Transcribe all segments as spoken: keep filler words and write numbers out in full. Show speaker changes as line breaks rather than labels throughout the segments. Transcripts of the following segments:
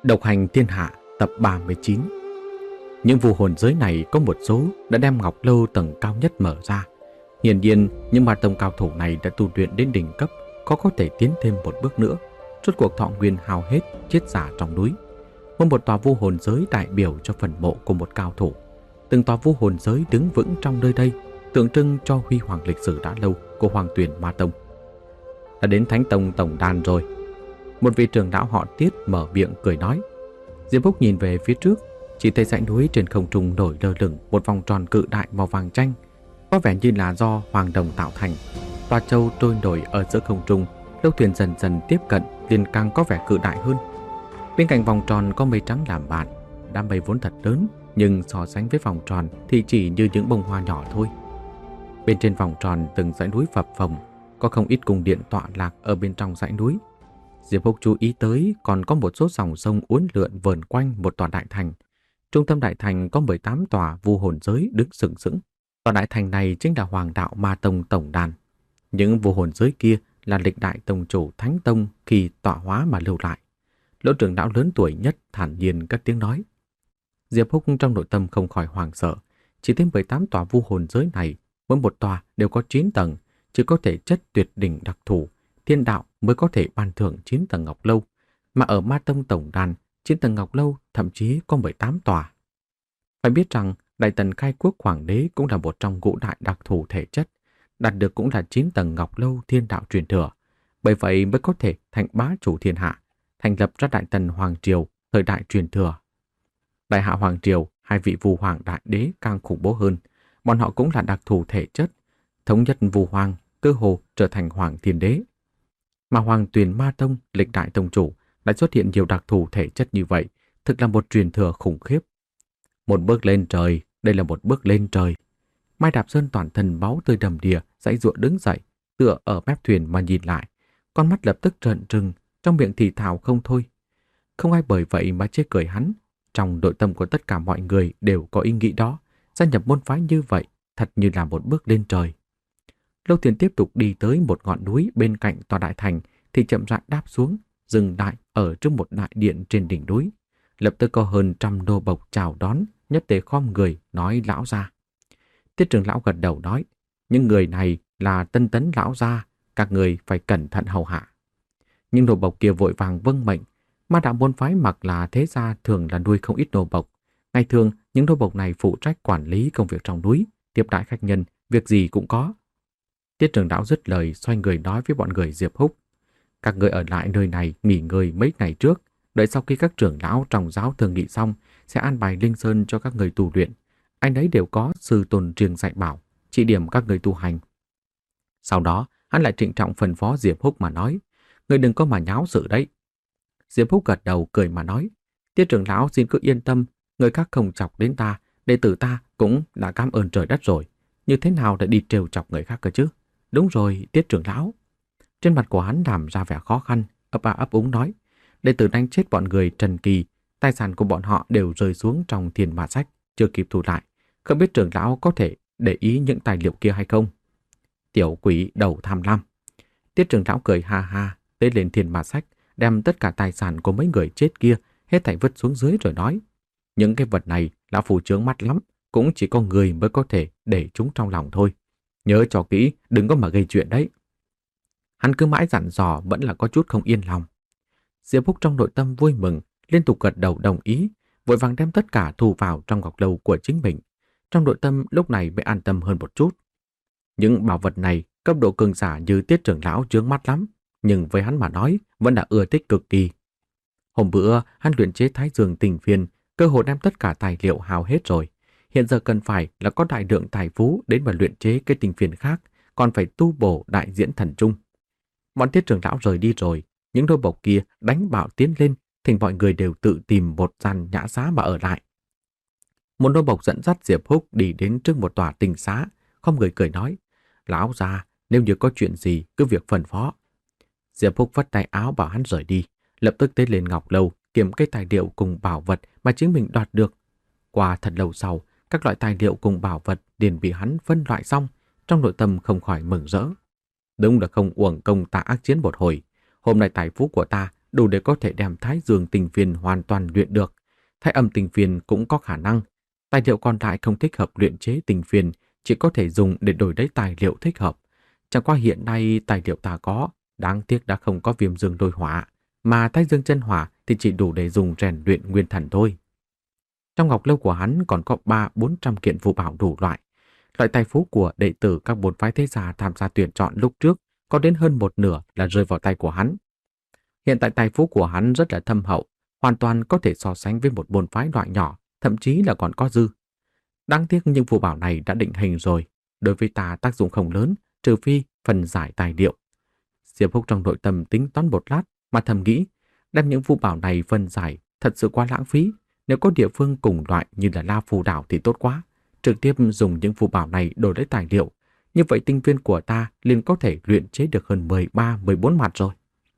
Độc hành thiên hạ tập ba mươi chín. Những vu hồn giới này có một số đã đem Ngọc Lâu tầng cao nhất mở ra. Hiển nhiên, những ma tông cao thủ này đã tu luyện đến đỉnh cấp, có có thể tiến thêm một bước nữa. Rốt cuộc thọ nguyên hao hết, chết giả trong núi. Mỗi một tòa vu hồn giới đại biểu cho phần mộ của một cao thủ. Từng tòa vu hồn giới đứng vững trong nơi đây, tượng trưng cho huy hoàng lịch sử đã lâu của Hoàng Tuyền Ma Tông. Đã đến Thánh Tông tổng đàn rồi. Một vị trưởng lão họ Tiết mở miệng cười nói. Diệp Húc nhìn về phía trước, chỉ thấy dãy núi trên không trung nổi lơ lửng một vòng tròn cự đại màu vàng chanh, có vẻ như là do hoàng đồng tạo thành. Tòa châu trôi nổi ở giữa không trung, lâu thuyền dần dần tiếp cận liền càng có vẻ cự đại hơn. Bên cạnh vòng tròn có mây trắng làm bạn, đám mây vốn thật lớn, nhưng so sánh với vòng tròn thì chỉ như những bông hoa nhỏ thôi. Bên trên vòng tròn từng dãy núi phập phồng, có không ít cung điện tọa lạc ở bên trong dãy núi. Diệp Húc chú ý tới còn có một số dòng sông uốn lượn vờn quanh một tòa đại thành. Trung tâm đại thành có mười tám tòa vu hồn giới đứng sừng sững. Tòa đại thành này chính là Hoàng Đạo Ma Tông tổng đàn. Những vu hồn giới kia là lịch đại tông chủ Thánh Tông khi tọa hóa mà lưu lại. Lỗ trưởng lão lớn tuổi nhất thản nhiên cất tiếng nói. Diệp Húc trong nội tâm không khỏi hoảng sợ. Chỉ thêm mười tám tòa vu hồn giới này, mỗi một tòa đều có chín tầng, chỉ có thể chất tuyệt đỉnh đặc thù. Thiên đạo mới có thể ban thưởng chín tầng Ngọc Lâu, mà ở Ma Tông tổng đàn, chín tầng Ngọc Lâu thậm chí có mười tám tòa. Phải biết rằng Đại Tần Khai Quốc Hoàng đế cũng là một trong ngũ đại đặc thù thể chất, đạt được cũng là chín tầng Ngọc Lâu thiên đạo truyền thừa, bởi vậy mới có thể thành bá chủ thiên hạ, thành lập ra Đại Tần Hoàng Triều thời đại truyền thừa. Đại Hạ Hoàng Triều, hai vị vu hoàng đại đế càng khủng bố hơn, bọn họ cũng là đặc thù thể chất, thống nhất vu hoàng, cơ hồ trở thành Hoàng Thiên Đế. Mà Hoàng Tuyền Ma Tông, lịch đại tông chủ, đã xuất hiện nhiều đặc thù thể chất như vậy, thực là một truyền thừa khủng khiếp. Một bước lên trời, đây là một bước lên trời. Mai Đạp Sơn toàn thân máu tươi đầm đìa, giãy giụa đứng dậy, tựa ở mép thuyền mà nhìn lại, con mắt lập tức trợn trừng, trong miệng thì thào không thôi. Không ai bởi vậy mà chê cười hắn, trong nội tâm của tất cả mọi người đều có ý nghĩ đó, gia nhập môn phái như vậy, thật như là một bước lên trời. Lâu Thuyền tiếp tục đi tới một ngọn núi bên cạnh tòa đại thành thì chậm rãi đáp xuống, dừng lại ở trước một đại điện trên đỉnh núi. Lập tức có hơn trăm nô bộc chào đón, nhất tề khom người nói lão gia. Tiết trưởng lão gật đầu nói, những người này là tân tấn lão gia, các người phải cẩn thận hầu hạ. Nhưng nô bộc kia vội vàng vâng mệnh. Ma đạo môn phái mặc là thế gia thường là nuôi không ít nô bộc. Ngày thường những nô bộc này phụ trách quản lý công việc trong núi, tiếp đãi khách nhân, việc gì cũng có. Tiết trưởng lão dứt lời xoay người nói với bọn người Diệp Húc. Các người ở lại nơi này nghỉ ngơi mấy ngày trước, đợi sau khi các trưởng lão trong giáo thương nghị xong sẽ an bài linh sơn cho các người tu luyện. Anh ấy đều có sư tôn riêng dạy bảo, chỉ điểm các người tu hành. Sau đó hắn lại trịnh trọng phân phó Diệp Húc mà nói, người đừng có mà nháo sự đấy. Diệp Húc gật đầu cười mà nói, Tiết trưởng lão xin cứ yên tâm, người khác không chọc đến ta, đệ tử ta cũng đã cảm ơn trời đất rồi. Như thế nào để đi trêu chọc người khác cơ chứ? Đúng rồi, Tiết trưởng lão. Trên mặt của hắn làm ra vẻ khó khăn, ấp a ấp úng nói, đệ tử đánh chết bọn người Trần Kỳ, tài sản của bọn họ đều rơi xuống trong thiên ma sách, chưa kịp thu lại. Không biết trưởng lão có thể để ý những tài liệu kia hay không? Tiểu quỷ đầu tham lam. Tiết trưởng lão cười ha ha, tế lên thiên ma sách, đem tất cả tài sản của mấy người chết kia hết thảy vứt xuống dưới rồi nói, những cái vật này lão phù chướng mắt lắm, cũng chỉ có người mới có thể để chúng trong lòng thôi. Nhớ cho kỹ, đừng có mà gây chuyện đấy. Hắn cứ mãi dặn dò vẫn là có chút không yên lòng. Diệp Húc trong nội tâm vui mừng, liên tục gật đầu đồng ý, vội vàng đem tất cả thu vào trong ngọc lâu của chính mình. Trong nội tâm lúc này mới an tâm hơn một chút. Những bảo vật này cấp độ cường giả như Tiết trưởng lão chướng mắt lắm, nhưng với hắn mà nói vẫn là ưa thích cực kỳ. Hôm bữa hắn luyện chế Thái Dương Tình Phiên, cơ hội đem tất cả tài liệu hao hết rồi. Hiện giờ cần phải là có đại lượng tài phú đến mà luyện chế cái tình phiên khác, còn phải tu bổ đại diễn thần trung. Bọn Tiết trưởng lão rời đi rồi, những nô bộc kia đánh bạo tiến lên, thì mọi người đều tự tìm một gian nhã xá mà ở lại. Một nô bộc dẫn dắt Diệp Húc đi đến trước một tòa tinh xá, không người cười nói, lão già, nếu như có chuyện gì cứ việc phân phó. Diệp Húc vắt tay áo bảo hắn rời đi, lập tức tới lên ngọc lâu kiểm cái tài liệu cùng bảo vật mà chính mình đoạt được. Qua thật lâu sau, các loại tài liệu cùng bảo vật liền bị hắn phân loại xong, trong nội tâm không khỏi mừng rỡ. Đúng là không uổng công ta ác chiến một hồi, hôm nay tài phú của ta đủ để có thể đem Thái Dương tinh phiên hoàn toàn luyện được. Thái âm tinh phiên cũng có khả năng. Tài liệu còn lại không thích hợp luyện chế tinh phiên, chỉ có thể dùng để đổi lấy tài liệu thích hợp. Chẳng qua hiện nay tài liệu ta có, đáng tiếc đã không có viêm dương lôi hỏa, mà Thái Dương chân hỏa thì chỉ đủ để dùng rèn luyện nguyên thần thôi. Trong ngọc lâu của hắn còn có ba bốn trăm kiện phù bảo đủ loại. Loại tài phú của đệ tử các bốn phái thế gia tham gia tuyển chọn lúc trước có đến hơn một nửa là rơi vào tay của hắn. Hiện tại tài phú của hắn rất là thâm hậu, hoàn toàn có thể so sánh với một môn phái loại nhỏ, thậm chí là còn có dư. Đáng tiếc những phù bảo này đã định hình rồi, đối với ta tác dụng không lớn, trừ phi phần giải tài liệu. Diệp Húc trong nội tâm tính toán một lát mà thầm nghĩ, đem những phù bảo này phân giải thật sự quá lãng phí. Nếu có địa phương cùng loại như là La Phù Đảo thì tốt quá, trực tiếp dùng những phù bảo này đổi lấy tài liệu. Như vậy tinh viên của ta liền có thể luyện chế được hơn mười ba mười bốn mặt rồi.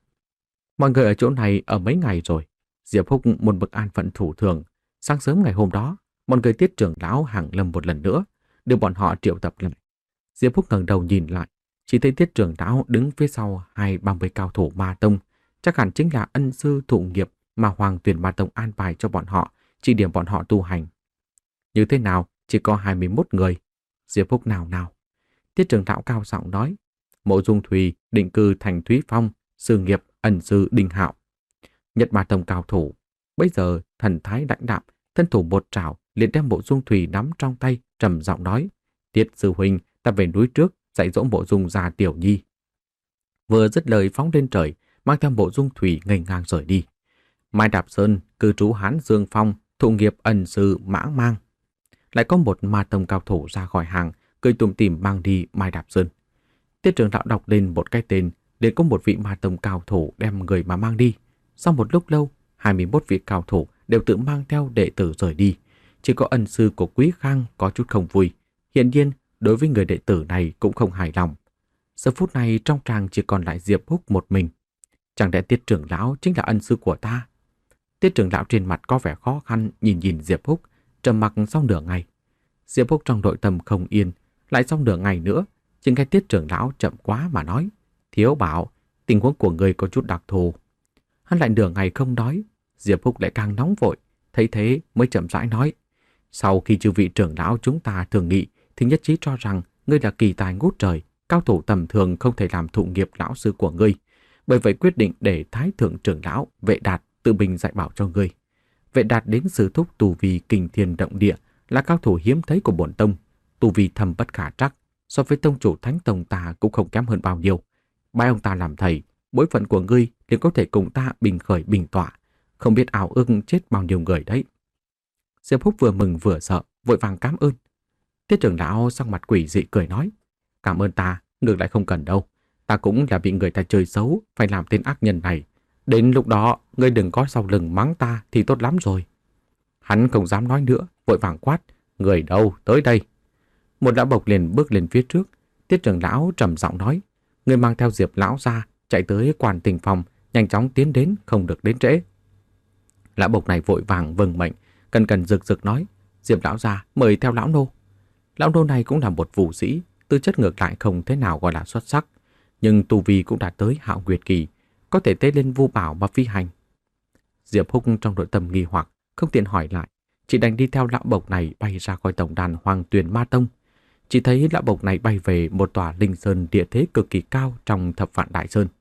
Mọi người ở chỗ này ở mấy ngày rồi. Diệp Húc một bậc an phận thủ thường. Sáng sớm ngày hôm đó, mọi người Tiết trưởng lão Hàng Lâm một lần nữa, đưa bọn họ triệu tập lại. Diệp Húc ngẩng đầu nhìn lại, chỉ thấy Tiết trưởng lão đứng phía sau hai ba mươi cao thủ Ma Tông, chắc hẳn chính là ân sư thụ nghiệp mà Hoàng Tuyển Ma Tông an bài cho bọn họ, chỉ điểm bọn họ tu hành. Như thế nào, chỉ có hai mươi mốt người. Diệp Húc nào nào. Tiết trưởng lão cao giọng nói, Mộ Dung Thùy định cư thành Thúy Phong, sư nghiệp ẩn sư Đinh Hạo. Nhật Ma Tông cao thủ, bây giờ thần thái lãnh đạm, thân thủ một trảo liền đem Mộ Dung Thùy nắm trong tay, trầm giọng nói, Tiết sư huynh, ta về núi trước dạy dỗ Mộ Dung già tiểu nhi. Vừa dứt lời phóng lên trời, mang theo Mộ Dung Thùy nghênh ngang rời đi. Mai Đạp Sơn, cư trú Hán Dương Phong, thụ nghiệp ẩn sư Mã Mang. Lại có một Ma Tông cao thủ ra khỏi hàng, cười tủm tỉm mang đi Mai Đạp Sơn. Tiết trưởng lão đọc lên một cái tên, liền có một vị Ma Tông cao thủ đem người mà mang đi. Sau một lúc lâu, hai mươi mốt vị cao thủ đều tự mang theo đệ tử rời đi. Chỉ có ân sư của Quý Khang có chút không vui. Hiện nhiên, đối với người đệ tử này cũng không hài lòng. Giờ phút này trong tràng chỉ còn lại Diệp Húc một mình. Chẳng lẽ Tiết trưởng lão chính là ân sư của ta? Tiết trưởng lão trên mặt có vẻ khó khăn nhìn nhìn Diệp Húc, trầm mặc sau nửa ngày. Diệp Húc trong nội tâm không yên, lại sau nửa ngày nữa, chỉ nghe Tiết trưởng lão chậm quá mà nói, Thiếu Bảo, tình huống của người có chút đặc thù. Hắn lại nửa ngày không nói, Diệp Húc lại càng nóng vội, thấy thế mới chậm rãi nói, sau khi chư vị trưởng lão chúng ta thường nghị thì nhất trí cho rằng ngươi là kỳ tài ngút trời, cao thủ tầm thường không thể làm thụ nghiệp lão sư của ngươi, bởi vậy quyết định để Thái thượng trưởng lão Vệ Đạt tự mình dạy bảo cho ngươi. Vệ Đạt đến sư thúc tu vi kinh thiên động địa, là cao thủ hiếm thấy của bổn tông, tu vi thâm bất khả trắc, so với tông chủ Thánh Tông ta cũng không kém hơn bao nhiêu. Bái ông ta làm thầy, bối phận của ngươi liền có thể cùng ta bình khởi bình tọa, không biết ảo ưng chết bao nhiêu người đấy. Diệp Húc vừa mừng vừa sợ, vội vàng cảm ơn. Tiết trưởng lão sắc mặt quỷ dị cười nói, cảm ơn ta, ngược lại không cần đâu. Ta cũng là bị người ta chơi xấu, phải làm tên ác nhân này. Đến lúc đó, ngươi đừng có sau lưng mắng ta thì tốt lắm rồi. Hắn không dám nói nữa, vội vàng quát, người đâu, tới đây. Một lão bộc liền bước lên phía trước. Tiết trưởng lão trầm giọng nói, người mang theo Diệp lão ra, chạy tới Quan Tình Phòng, nhanh chóng tiến đến, không được đến trễ. Lão bộc này vội vàng vâng mệnh, cần cần rực rực nói, Diệp lão ra, mời theo lão nô. Lão nô này cũng là một vũ sĩ, tư chất ngược lại không thế nào gọi là xuất sắc, nhưng tu vi cũng đã tới Hạo Nguyệt kỳ, có thể tế lên vu bảo mà phi hành. Diệp Húc trong nội tâm nghi hoặc, không tiện hỏi lại, chỉ đành đi theo lão bộc này bay ra khỏi tổng đàn Hoàng Tuyền Ma Tông. Chỉ thấy lão bộc này bay về một tòa linh sơn địa thế cực kỳ cao trong Thập Vạn Đại Sơn.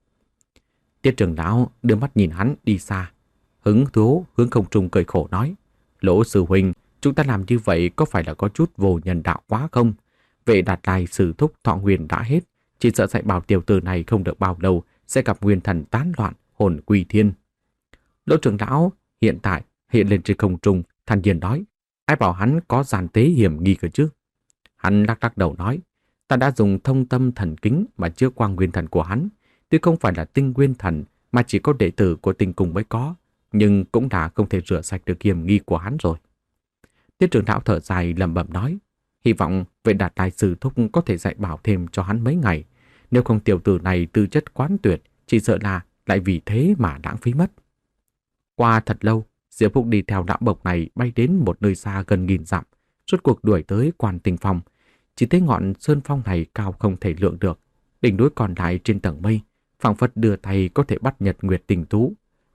Tiết trưởng lão đưa mắt nhìn hắn đi xa, hứng thú hướng không trung cười khổ nói, Lỗ sư huynh, chúng ta làm như vậy có phải là có chút vô nhân đạo quá không? Vệ Đạt lại sử thúc thọ nguyên đã hết, chỉ sợ dạy bảo tiểu tử này không được bao lâu sẽ gặp nguyên thần tán loạn, hồn quy thiên. Lỗ trưởng lão hiện tại hiện lên trên không trung, than nhiên nói, ai bảo hắn có gian tế hiểm nghi cơ chứ? Hắn lắc lắc đầu nói, ta đã dùng thông tâm thần kính mà chứa quang nguyên thần của hắn, tuy không phải là tinh nguyên thần mà chỉ có đệ tử của tinh cung mới có, nhưng cũng đã không thể rửa sạch được hiểm nghi của hắn rồi. Tiết trưởng lão thở dài lẩm bẩm nói, hy vọng Vệ Đạt đại sư thúc có thể dạy bảo thêm cho hắn mấy ngày, nếu không tiểu tử này tư chất quán tuyệt, chỉ sợ là lại vì thế mà lãng phí mất. Qua thật lâu, Diệp Húc đi theo lão bộc này bay đến một nơi xa gần nghìn dặm, rốt cuộc đuổi tới Quan Tình Phong. Chỉ thấy ngọn sơn phong này cao không thể lượng được, đỉnh núi còn lại trên tầng mây, phảng phất đưa tay có thể bắt nhật nguyệt tinh tú.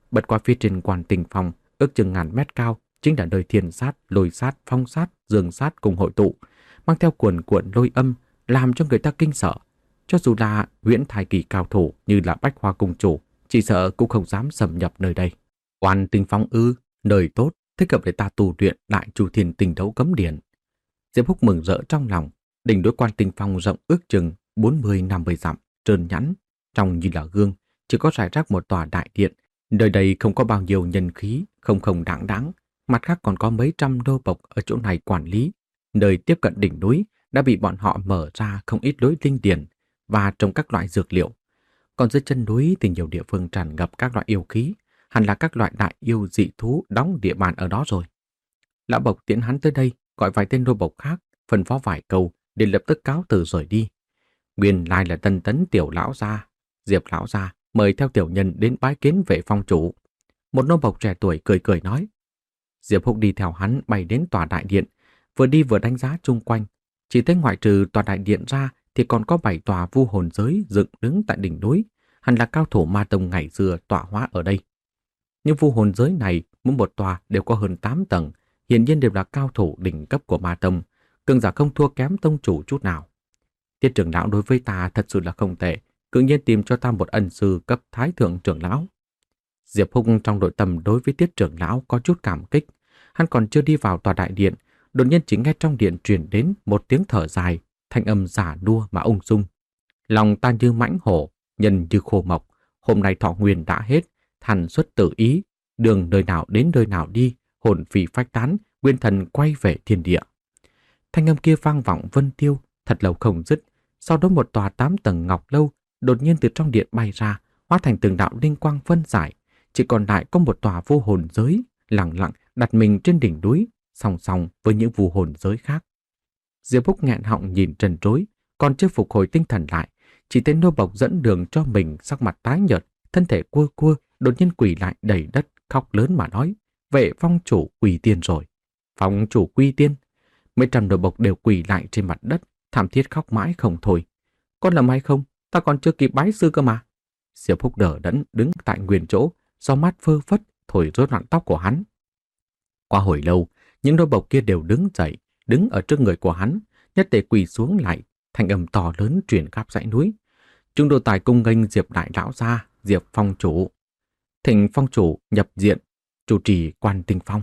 Bật qua phía trên Quan Tinh Phong, ước chừng ngàn mét cao, chính là nơi thiên sát, lôi sát, phong sát, dương sát cùng hội tụ, mang theo cuồn cuộn lôi âm, làm cho người ta kinh sợ. Cho dù là huyễn thai kỳ cao thủ như là Bách Hoa Cung Chủ, chỉ sợ cũng không dám xâm nhập nơi đây. Quan Tinh Phong ư, nơi tốt, thích hợp để ta tu luyện Đại Chu Thiên Tinh Đấu Cấm Điển. Diệp Húc mừng rỡ trong lòng, đỉnh núi Quan Tinh Phong rộng ước chừng bốn mươi năm mươi dặm, trơn nhẵn, trông như là gương, chỉ có rải rác một tòa đại điện. Nơi đây không có bao nhiêu nhân khí, không không đáng đáng, mặt khác còn có mấy trăm nô bộc ở chỗ này quản lý. Nơi tiếp cận đỉnh núi đã bị bọn họ mở ra không ít lối linh điển và trồng các loại dược liệu. Còn dưới chân núi thì nhiều địa phương tràn ngập các loại yêu khí, hẳn là các loại đại yêu dị thú đóng địa bàn ở đó rồi. Lão bộc tiễn hắn tới đây, gọi vài tên nô bộc khác, phân phó vài câu để lập tức cáo từ rời đi. Nguyên lai là Tân Tấn tiểu lão gia, Diệp lão gia mời theo tiểu nhân đến bái kiến Vệ Phong chủ. Một nô bộc trẻ tuổi cười cười nói. Diệp Húc đi theo hắn bay đến tòa đại điện, vừa đi vừa đánh giá chung quanh, chỉ thấy ngoại trừ tòa đại điện ra thì còn có bảy tòa vu hồn giới dựng đứng tại đỉnh núi, hẳn là cao thủ ma tông ngày xưa tọa hóa ở đây. Nhưng vu hồn giới này mỗi một tòa đều có hơn tám tầng, hiển nhiên đều là cao thủ đỉnh cấp của ma tông, cường giả không thua kém tông chủ chút nào. Tiết trưởng lão đối với ta thật sự là không tệ, tự nhiên tìm cho ta một ân sư cấp thái thượng trưởng lão. Diệp Húc trong nội tâm đối với Tiết trưởng lão có chút cảm kích. Hắn còn chưa đi vào tòa đại điện, đột nhiên chỉ nghe trong điện truyền đến một tiếng thở dài, thanh âm giả nua mà ung dung. Lòng ta như mãnh hổ, nhân như khô mộc, hôm nay thọ nguyên đã hết, thần xuất tự ý, đường nơi nào đến nơi nào đi, hồn phi phách tán, nguyên thần quay về thiên địa. Thanh âm kia vang vọng vân tiêu, thật lâu không dứt. Sau đó một tòa tám tầng ngọc lâu đột nhiên từ trong điện bay ra, hóa thành từng đạo linh quang phân giải. Chỉ còn lại có một tòa vô hồn giới, lặng lặng đặt mình trên đỉnh núi, song song với những vu hồn giới khác. Diệp Húc nghẹn họng nhìn trần trối, còn chưa phục hồi tinh thần lại, chỉ thấy nô bộc dẫn đường cho mình sắc mặt tái nhợt, thân thể cua cua, đột nhiên quỳ lại đầy đất, khóc lớn mà nói: Vệ Phong chủ quỳ tiên rồi. Phong chủ quy tiên. Mấy trăm nô bộc đều quỳ lại trên mặt đất, thảm thiết khóc mãi không thôi. Con lầm hay không? Ta còn chưa kịp bái sư cơ mà. Diệp Húc đờ đẫn đứng tại nguyên chỗ, gió mát phơ phất thổi rối loạn tóc của hắn. Qua hồi lâu, những nô bộc kia đều đứng dậy, đứng ở trước người của hắn, nhất tề quỳ xuống lại, thanh âm to lớn truyền khắp dãy núi. Chúng đồ tài cung nghênh Diệp đại lão gia, Diệp Phong chủ. Thỉnh Phong chủ nhập diện, chủ trì Quan Tinh Phong.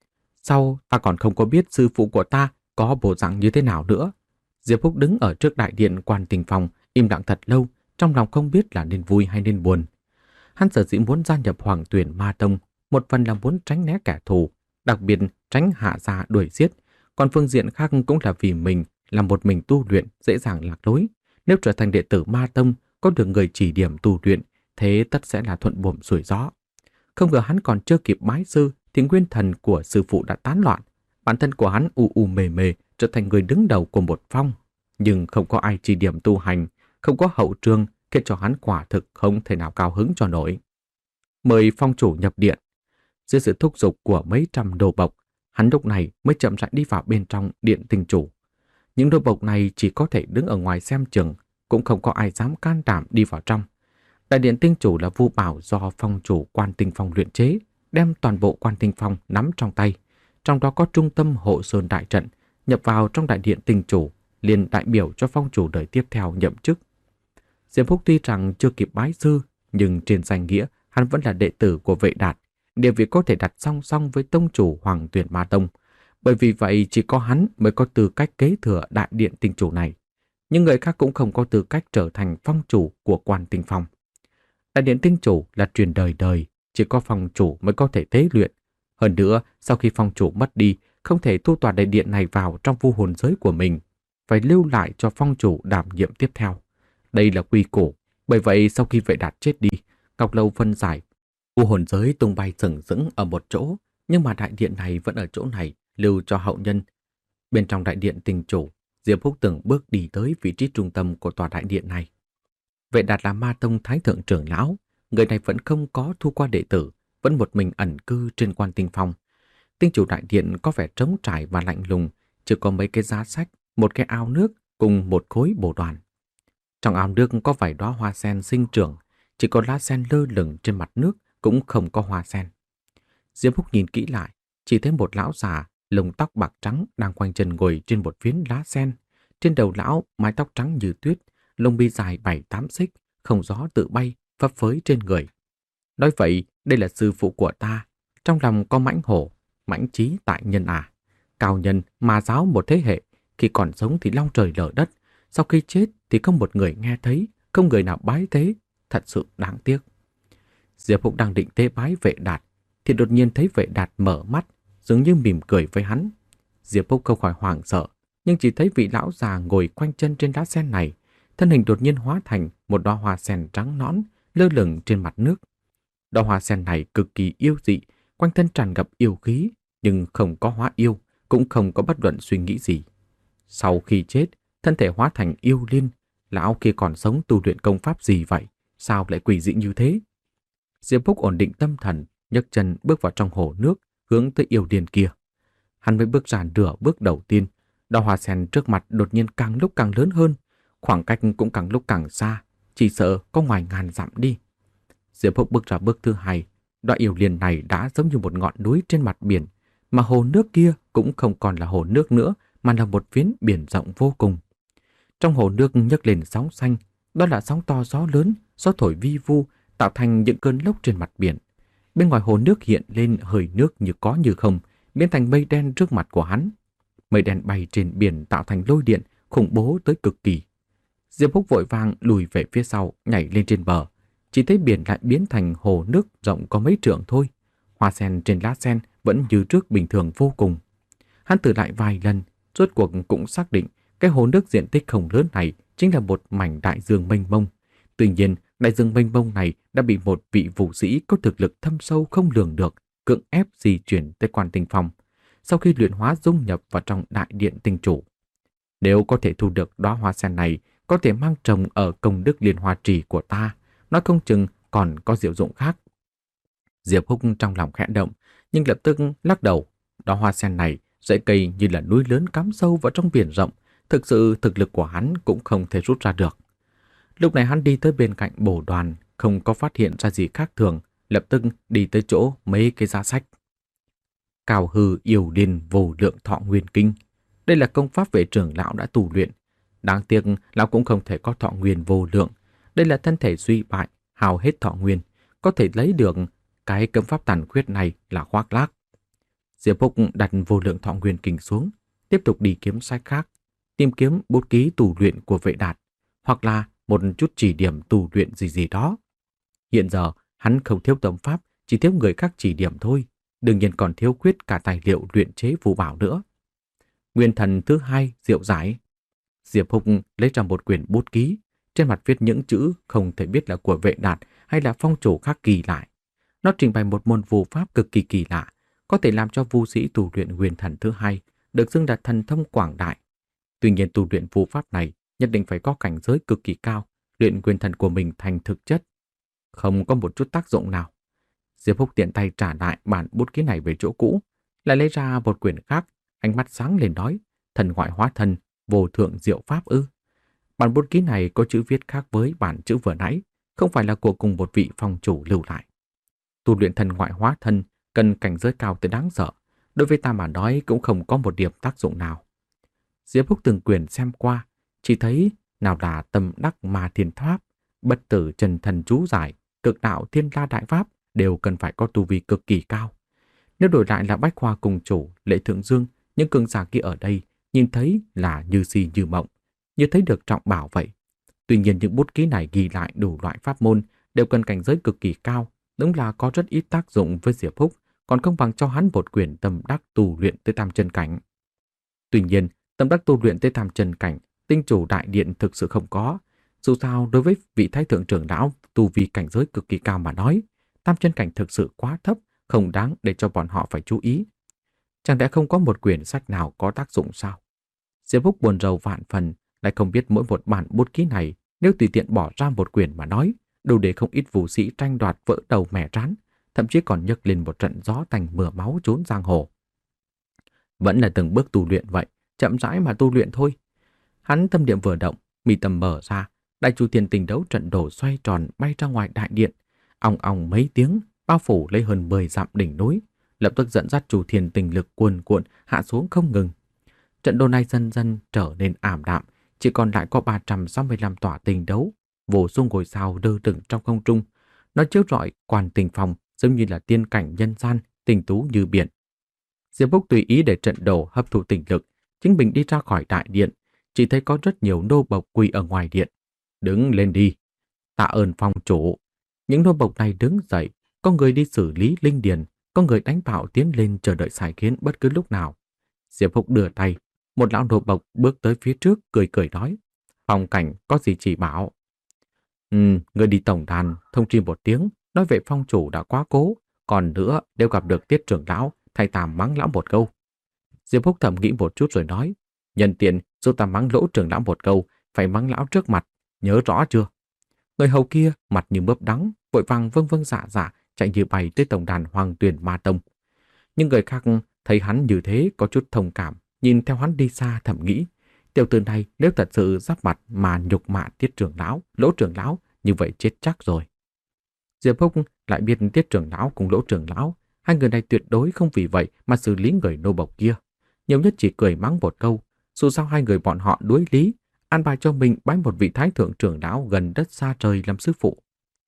Sau ta còn không có biết sư phụ của ta có bộ dạng như thế nào nữa. Diệp Húc đứng ở trước đại điện Quan Tinh Phong, im lặng thật lâu, trong lòng không biết là nên vui hay nên buồn. Hắn sở dĩ muốn gia nhập Hoàng Tuyển Ma Tông, một phần là muốn tránh né kẻ thù, đặc biệt tránh hạ gia đuổi giết, còn phương diện khác cũng là vì mình là một mình tu luyện dễ dàng lạc lối. Nếu trở thành đệ tử Ma Tông, có được người chỉ điểm tu luyện, thế tất sẽ là thuận buồm xuôi gió. Không ngờ hắn còn chưa kịp bái sư thì nguyên thần của sư phụ đã tán loạn. Bản thân của hắn u u mề mề, trở thành người đứng đầu của một phong, nhưng không có ai chỉ điểm tu hành, không có hậu trường, khiến cho hắn quả thực không thể nào cao hứng cho nổi. Mời phong chủ nhập điện. Dưới sự thúc giục của mấy trăm đồ bộc, hắn lúc này mới chậm rãi đi vào bên trong điện tinh chủ. Những đồ bộc này chỉ có thể đứng ở ngoài xem chừng, cũng không có ai dám can đảm đi vào trong. Đại điện tinh chủ là vu bảo do phong chủ Quan Tinh Phong luyện chế, đem toàn bộ Quan Tinh Phong nắm trong tay. Trong đó có trung tâm hộ sơn đại trận, nhập vào trong đại điện tinh chủ, liền đại biểu cho phong chủ đời tiếp theo nhậm chức. Diệp Húc tuy rằng chưa kịp bái sư, nhưng trên danh nghĩa hắn vẫn là đệ tử của Vệ Đạt, địa vị có thể đặt song song với tông chủ Hoàng Tuyển Ma Tông. Bởi vì vậy chỉ có hắn mới có tư cách kế thừa đại điện tinh chủ này. Nhưng người khác cũng không có tư cách trở thành phong chủ của Quan Tinh Phong. Đại điện tinh chủ là truyền đời đời, chỉ có phong chủ mới có thể tế luyện. Hơn nữa, sau khi phong chủ mất đi, không thể thu tòa đại điện này vào trong vu hồn giới của mình, phải lưu lại cho phong chủ đảm nhiệm tiếp theo. Đây là quy củ, bởi vậy sau khi Vệ Đạt chết đi, Ngọc Lâu phân giải, vu hồn giới tung bay sừng sững ở một chỗ, nhưng mà đại điện này vẫn ở chỗ này, lưu cho hậu nhân. Bên trong đại điện tinh chủ, Diệp Húc từng bước đi tới vị trí trung tâm của tòa đại điện này. Vệ Đạt là Ma Tông Thái Thượng trưởng lão, người này vẫn không có thu qua đệ tử, vẫn một mình ẩn cư trên Quan Tinh Phong. Tinh chủ đại điện có vẻ trống trải và lạnh lùng, chỉ có mấy cái giá sách, một cái ao nước cùng một khối bồ đoàn. Trong ao nước có vài đóa hoa sen sinh trưởng, chỉ có lá sen lơ lửng trên mặt nước, cũng không có hoa sen. Diệp Húc nhìn kỹ lại, chỉ thấy một lão già lông tóc bạc trắng đang khoanh chân ngồi trên một phiến lá sen. Trên đầu lão mái tóc trắng như tuyết, lông mi dài bảy tám xích, không gió tự bay phấp phới trên người. Nói vậy, đây là sư phụ của ta, trong lòng có mãnh hổ, mãnh trí tại nhân à. Cao nhân mà giáo một thế hệ, khi còn sống thì long trời lở đất, sau khi chết thì không một người nghe thấy, không người nào bái tế, thật sự đáng tiếc. Diệp Húc đang định tế bái Vệ Đạt, thì đột nhiên thấy Vệ Đạt mở mắt, dường như mỉm cười với hắn. Diệp Húc không khỏi hoảng sợ, nhưng chỉ thấy vị lão già ngồi quanh chân trên lá sen này, thân hình đột nhiên hóa thành một đóa hoa sen trắng nõn, lơ lửng trên mặt nước. Đóa hoa sen này cực kỳ yêu dị, quanh thân tràn ngập yêu khí, nhưng không có hóa yêu, cũng không có bất luận suy nghĩ gì. Sau khi chết, thân thể hóa thành yêu linh, lão kia còn sống tu luyện công pháp gì vậy? Sao lại quỷ dị như thế? Diệp Húc ổn định tâm thần, nhấc chân bước vào trong hồ nước, hướng tới yêu điên kia. Hắn mới bước ra nửa bước đầu tiên, đóa hoa sen trước mặt đột nhiên càng lúc càng lớn hơn, khoảng cách cũng càng lúc càng xa, chỉ sợ có ngoài ngàn dặm đi. Diệp Húc bước ra bước thứ hai, đóa yêu liên này đã giống như một ngọn núi trên mặt biển, mà hồ nước kia cũng không còn là hồ nước nữa, mà là một phiến biển rộng vô cùng. Trong hồ nước nhấc lên sóng xanh, đó là sóng to gió lớn, gió thổi vi vu, tạo thành những cơn lốc trên mặt biển. Bên ngoài hồ nước hiện lên hơi nước như có như không, biến thành mây đen trước mặt của hắn. Mây đen bay trên biển tạo thành lôi điện, khủng bố tới cực kỳ. Diệp Húc vội vàng lùi về phía sau, nhảy lên trên bờ. Chỉ thấy biển lại biến thành hồ nước rộng có mấy trượng thôi. Hoa sen trên lá sen vẫn như trước bình thường vô cùng. Hắn thử lại vài lần, rốt cuộc cũng xác định cái hồ nước diện tích không lớn này chính là một mảnh đại dương mênh mông. Tuy nhiên, đại dương mênh mông này đã bị một vị vũ sĩ có thực lực thâm sâu không lường được cưỡng ép di chuyển tới Quan Tinh Phong, sau khi luyện hóa dung nhập vào trong đại điện tinh chủ. Nếu có thể thu được đóa hoa sen này, có thể mang trồng ở công đức liên hoa trì của ta, nói không chừng còn có diệu dụng khác. Diệp Húc trong lòng khẽ động, nhưng lập tức lắc đầu. Đóa hoa sen này rễ cây như là núi lớn cắm sâu vào trong biển rộng, thực sự thực lực của hắn cũng không thể rút ra được. Lúc này hắn đi tới bên cạnh bổ đoàn, không có phát hiện ra gì khác thường, lập tức đi tới chỗ mấy cái giá sách. Cao hư yêu điên vô lượng thọ nguyên kinh. Đây là công pháp vệ trưởng lão đã tu luyện. Đáng tiếc lão cũng không thể có thọ nguyên vô lượng. Đây là thân thể suy bại, hao hết thọ nguyên. Có thể lấy được cái công pháp tàn khuyết này là khoác lác. Diệp Húc đặt vô lượng thọ nguyên kinh xuống, tiếp tục đi kiếm sách khác, tìm kiếm bút ký tu luyện của Vệ Đạt, hoặc là một chút chỉ điểm tu luyện gì gì đó. Hiện giờ hắn không thiếu tâm pháp, chỉ thiếu người khác chỉ điểm thôi, đương nhiên còn thiếu khuyết cả tài liệu luyện chế phù bảo nữa. Nguyên thần thứ hai diệu giải. Diệp Húc lấy ra một quyển bút ký, trên mặt viết những chữ không thể biết là của Vệ Đạt hay là phong chủ khác ghi lại. Nó trình bày một môn phù pháp cực kỳ kỳ lạ, có thể làm cho vu sĩ tu luyện nguyên thần thứ hai được xưng là thần thông quảng đại. Tuy nhiên tu luyện phù pháp này nhất định phải có cảnh giới cực kỳ cao, luyện nguyên thần của mình thành thực chất. Không có một chút tác dụng nào. Diệp Húc tiện tay trả lại bản bút ký này về chỗ cũ, lại lấy ra một quyển khác, ánh mắt sáng lên nói, thần ngoại hóa thân, vô thượng diệu pháp ư. Bản bút ký này có chữ viết khác với bản chữ vừa nãy, không phải là của cùng một vị phong chủ lưu lại. Tu luyện thần ngoại hóa thân cần cảnh giới cao tới đáng sợ, đối với ta mà nói cũng không có một điểm tác dụng nào. Diệp Húc từng quyển xem qua, chỉ thấy nào là tâm đắc ma thiên pháp, bất tử trần thần chú giải, cực đạo thiên la đại pháp đều cần phải có tu vi cực kỳ cao. Nếu đổi lại là Bách Hoa cùng chủ, Lệ Thượng Dương, những cường giả kia ở đây nhìn thấy là như si như mộng, như thấy được trọng bảo vậy. Tuy nhiên những bút ký này ghi lại đủ loại pháp môn đều cần cảnh giới cực kỳ cao, đúng là có rất ít tác dụng với Diệp Húc, còn không bằng cho hắn một quyển tâm đắc tu luyện tới tam chân cảnh. Tuy nhiên, tâm đắc tu luyện tới tam chân cảnh, tinh chủ đại điện thực sự không có. Dù sao đối với vị thái thượng trưởng lão tu vi cảnh giới cực kỳ cao mà nói, tam chân cảnh thực sự quá thấp, không đáng để cho bọn họ phải chú ý. Chẳng lẽ không có một quyển sách nào có tác dụng sao? Diệp Húc buồn rầu vạn phần, lại không biết mỗi một bản bút ký này nếu tùy tiện bỏ ra một quyển mà nói, đủ để không ít vũ sĩ tranh đoạt vỡ đầu mẻ trán, thậm chí còn nhấc lên một trận gió tanh mưa máu trốn giang hồ. Vẫn là từng bước tu luyện vậy, chậm rãi mà tu luyện thôi. Hắn tâm niệm vừa động, mi tâm mở ra, đại chu thiên tình đấu trận đồ xoay tròn bay ra ngoài đại điện, ong ong mấy tiếng, bao phủ lấy hơn mười dặm đỉnh núi, lập tức dẫn dắt Chu Thiên tình lực cuồn cuộn hạ xuống không ngừng. Trận đồ này dần dần trở nên ảm đạm, chỉ còn lại có ba trăm sáu mươi lăm tỏa tinh đấu, vô số ngôi sao đơ đửng trong không trung. Nó chiếu rọi Quan Tinh Phong giống như là tiên cảnh nhân gian, tinh tú như biển. Diệp Phúc tùy ý để trận đồ hấp thụ tinh lực, chính mình đi ra khỏi đại điện, chỉ thấy có rất nhiều nô bộc quỳ ở ngoài điện. Đứng lên đi. Tạ ơn phong chủ. Những nô bộc này đứng dậy, có người đi xử lý linh điền, có người đánh bạo tiến lên chờ đợi sai khiến bất cứ lúc nào. Diệp Phúc đưa tay, một lão nô bộc bước tới phía trước cười cười nói: Phong cảnh có gì chỉ bảo. Ừ, người đi tổng đàn thông tri một tiếng, nói vậy phong chủ đã quá cố, còn nữa nếu gặp được Tiết trưởng lão, thay ta mắng lão một câu. Diệp Phúc thầm nghĩ một chút rồi nói: Nhân tiện giúp ta mắng Lỗ trưởng lão một câu, phải mắng lão trước mặt, nhớ rõ chưa? Người hầu kia mặt như mướp đắng, vội vàng vâng vâng dạ dạ chạy như bay tới tổng đàn Hoàng Tuyền Ma Tông. Nhưng người khác thấy hắn như thế có chút thông cảm, nhìn theo hắn đi xa thầm nghĩ: tiểu tử này nếu thật sự giáp mặt mà nhục mạ Tiết trưởng lão, Lỗ trưởng lão, như vậy chết chắc rồi. Diệp Phúc lại biết Tiết trưởng lão cùng Lỗ trưởng lão, hai người này tuyệt đối không vì vậy mà xử lý người nô bộc kia. Nhiều nhất chỉ cười mắng một câu, dù sao hai người bọn họ đối lý, an bài cho mình bái một vị thái thượng trưởng lão gần đất xa trời làm sư phụ.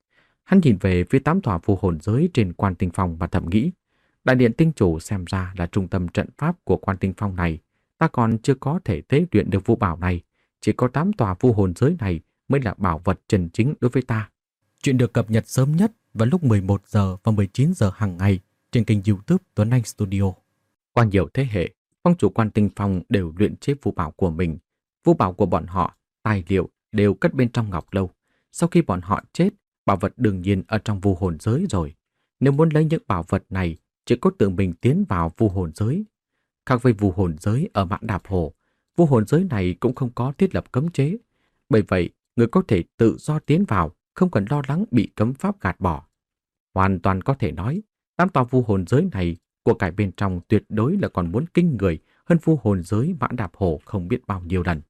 Hắn nhìn về phía tám tòa phù hồn giới trên Quan Tinh Phong và thầm nghĩ: đại điện tinh chủ xem ra là trung tâm trận pháp của Quan Tinh Phong này, ta còn chưa có thể tế luyện được vũ bảo này, chỉ có tám tòa phù hồn giới này mới là bảo vật chân chính đối với ta. Chuyện được cập nhật sớm nhất vào lúc mười một giờ và mười chín giờ hàng ngày trên kênh YouTube Tuấn Anh Studio. Qua nhiều thế hệ, phong chủ Quan Tinh Phong đều luyện chế vũ bảo của mình. Vũ bảo của bọn họ, tài liệu đều cất bên trong ngọc lâu. Sau khi bọn họ chết, bảo vật đương nhiên ở trong vu hồn giới rồi. Nếu muốn lấy những bảo vật này, chỉ có tự mình tiến vào vu hồn giới. Khác với vu hồn giới ở Mạn Đạp Hồ, vu hồn giới này cũng không có thiết lập cấm chế. Bởi vậy, người có thể tự do tiến vào, không cần lo lắng bị cấm pháp gạt bỏ. Hoàn toàn có thể nói, tám tòa vu hồn giới này, của cải bên trong tuyệt đối là còn muốn kinh người hơn vu hồn giới Mãn Đạp Hồ không biết bao nhiêu lần.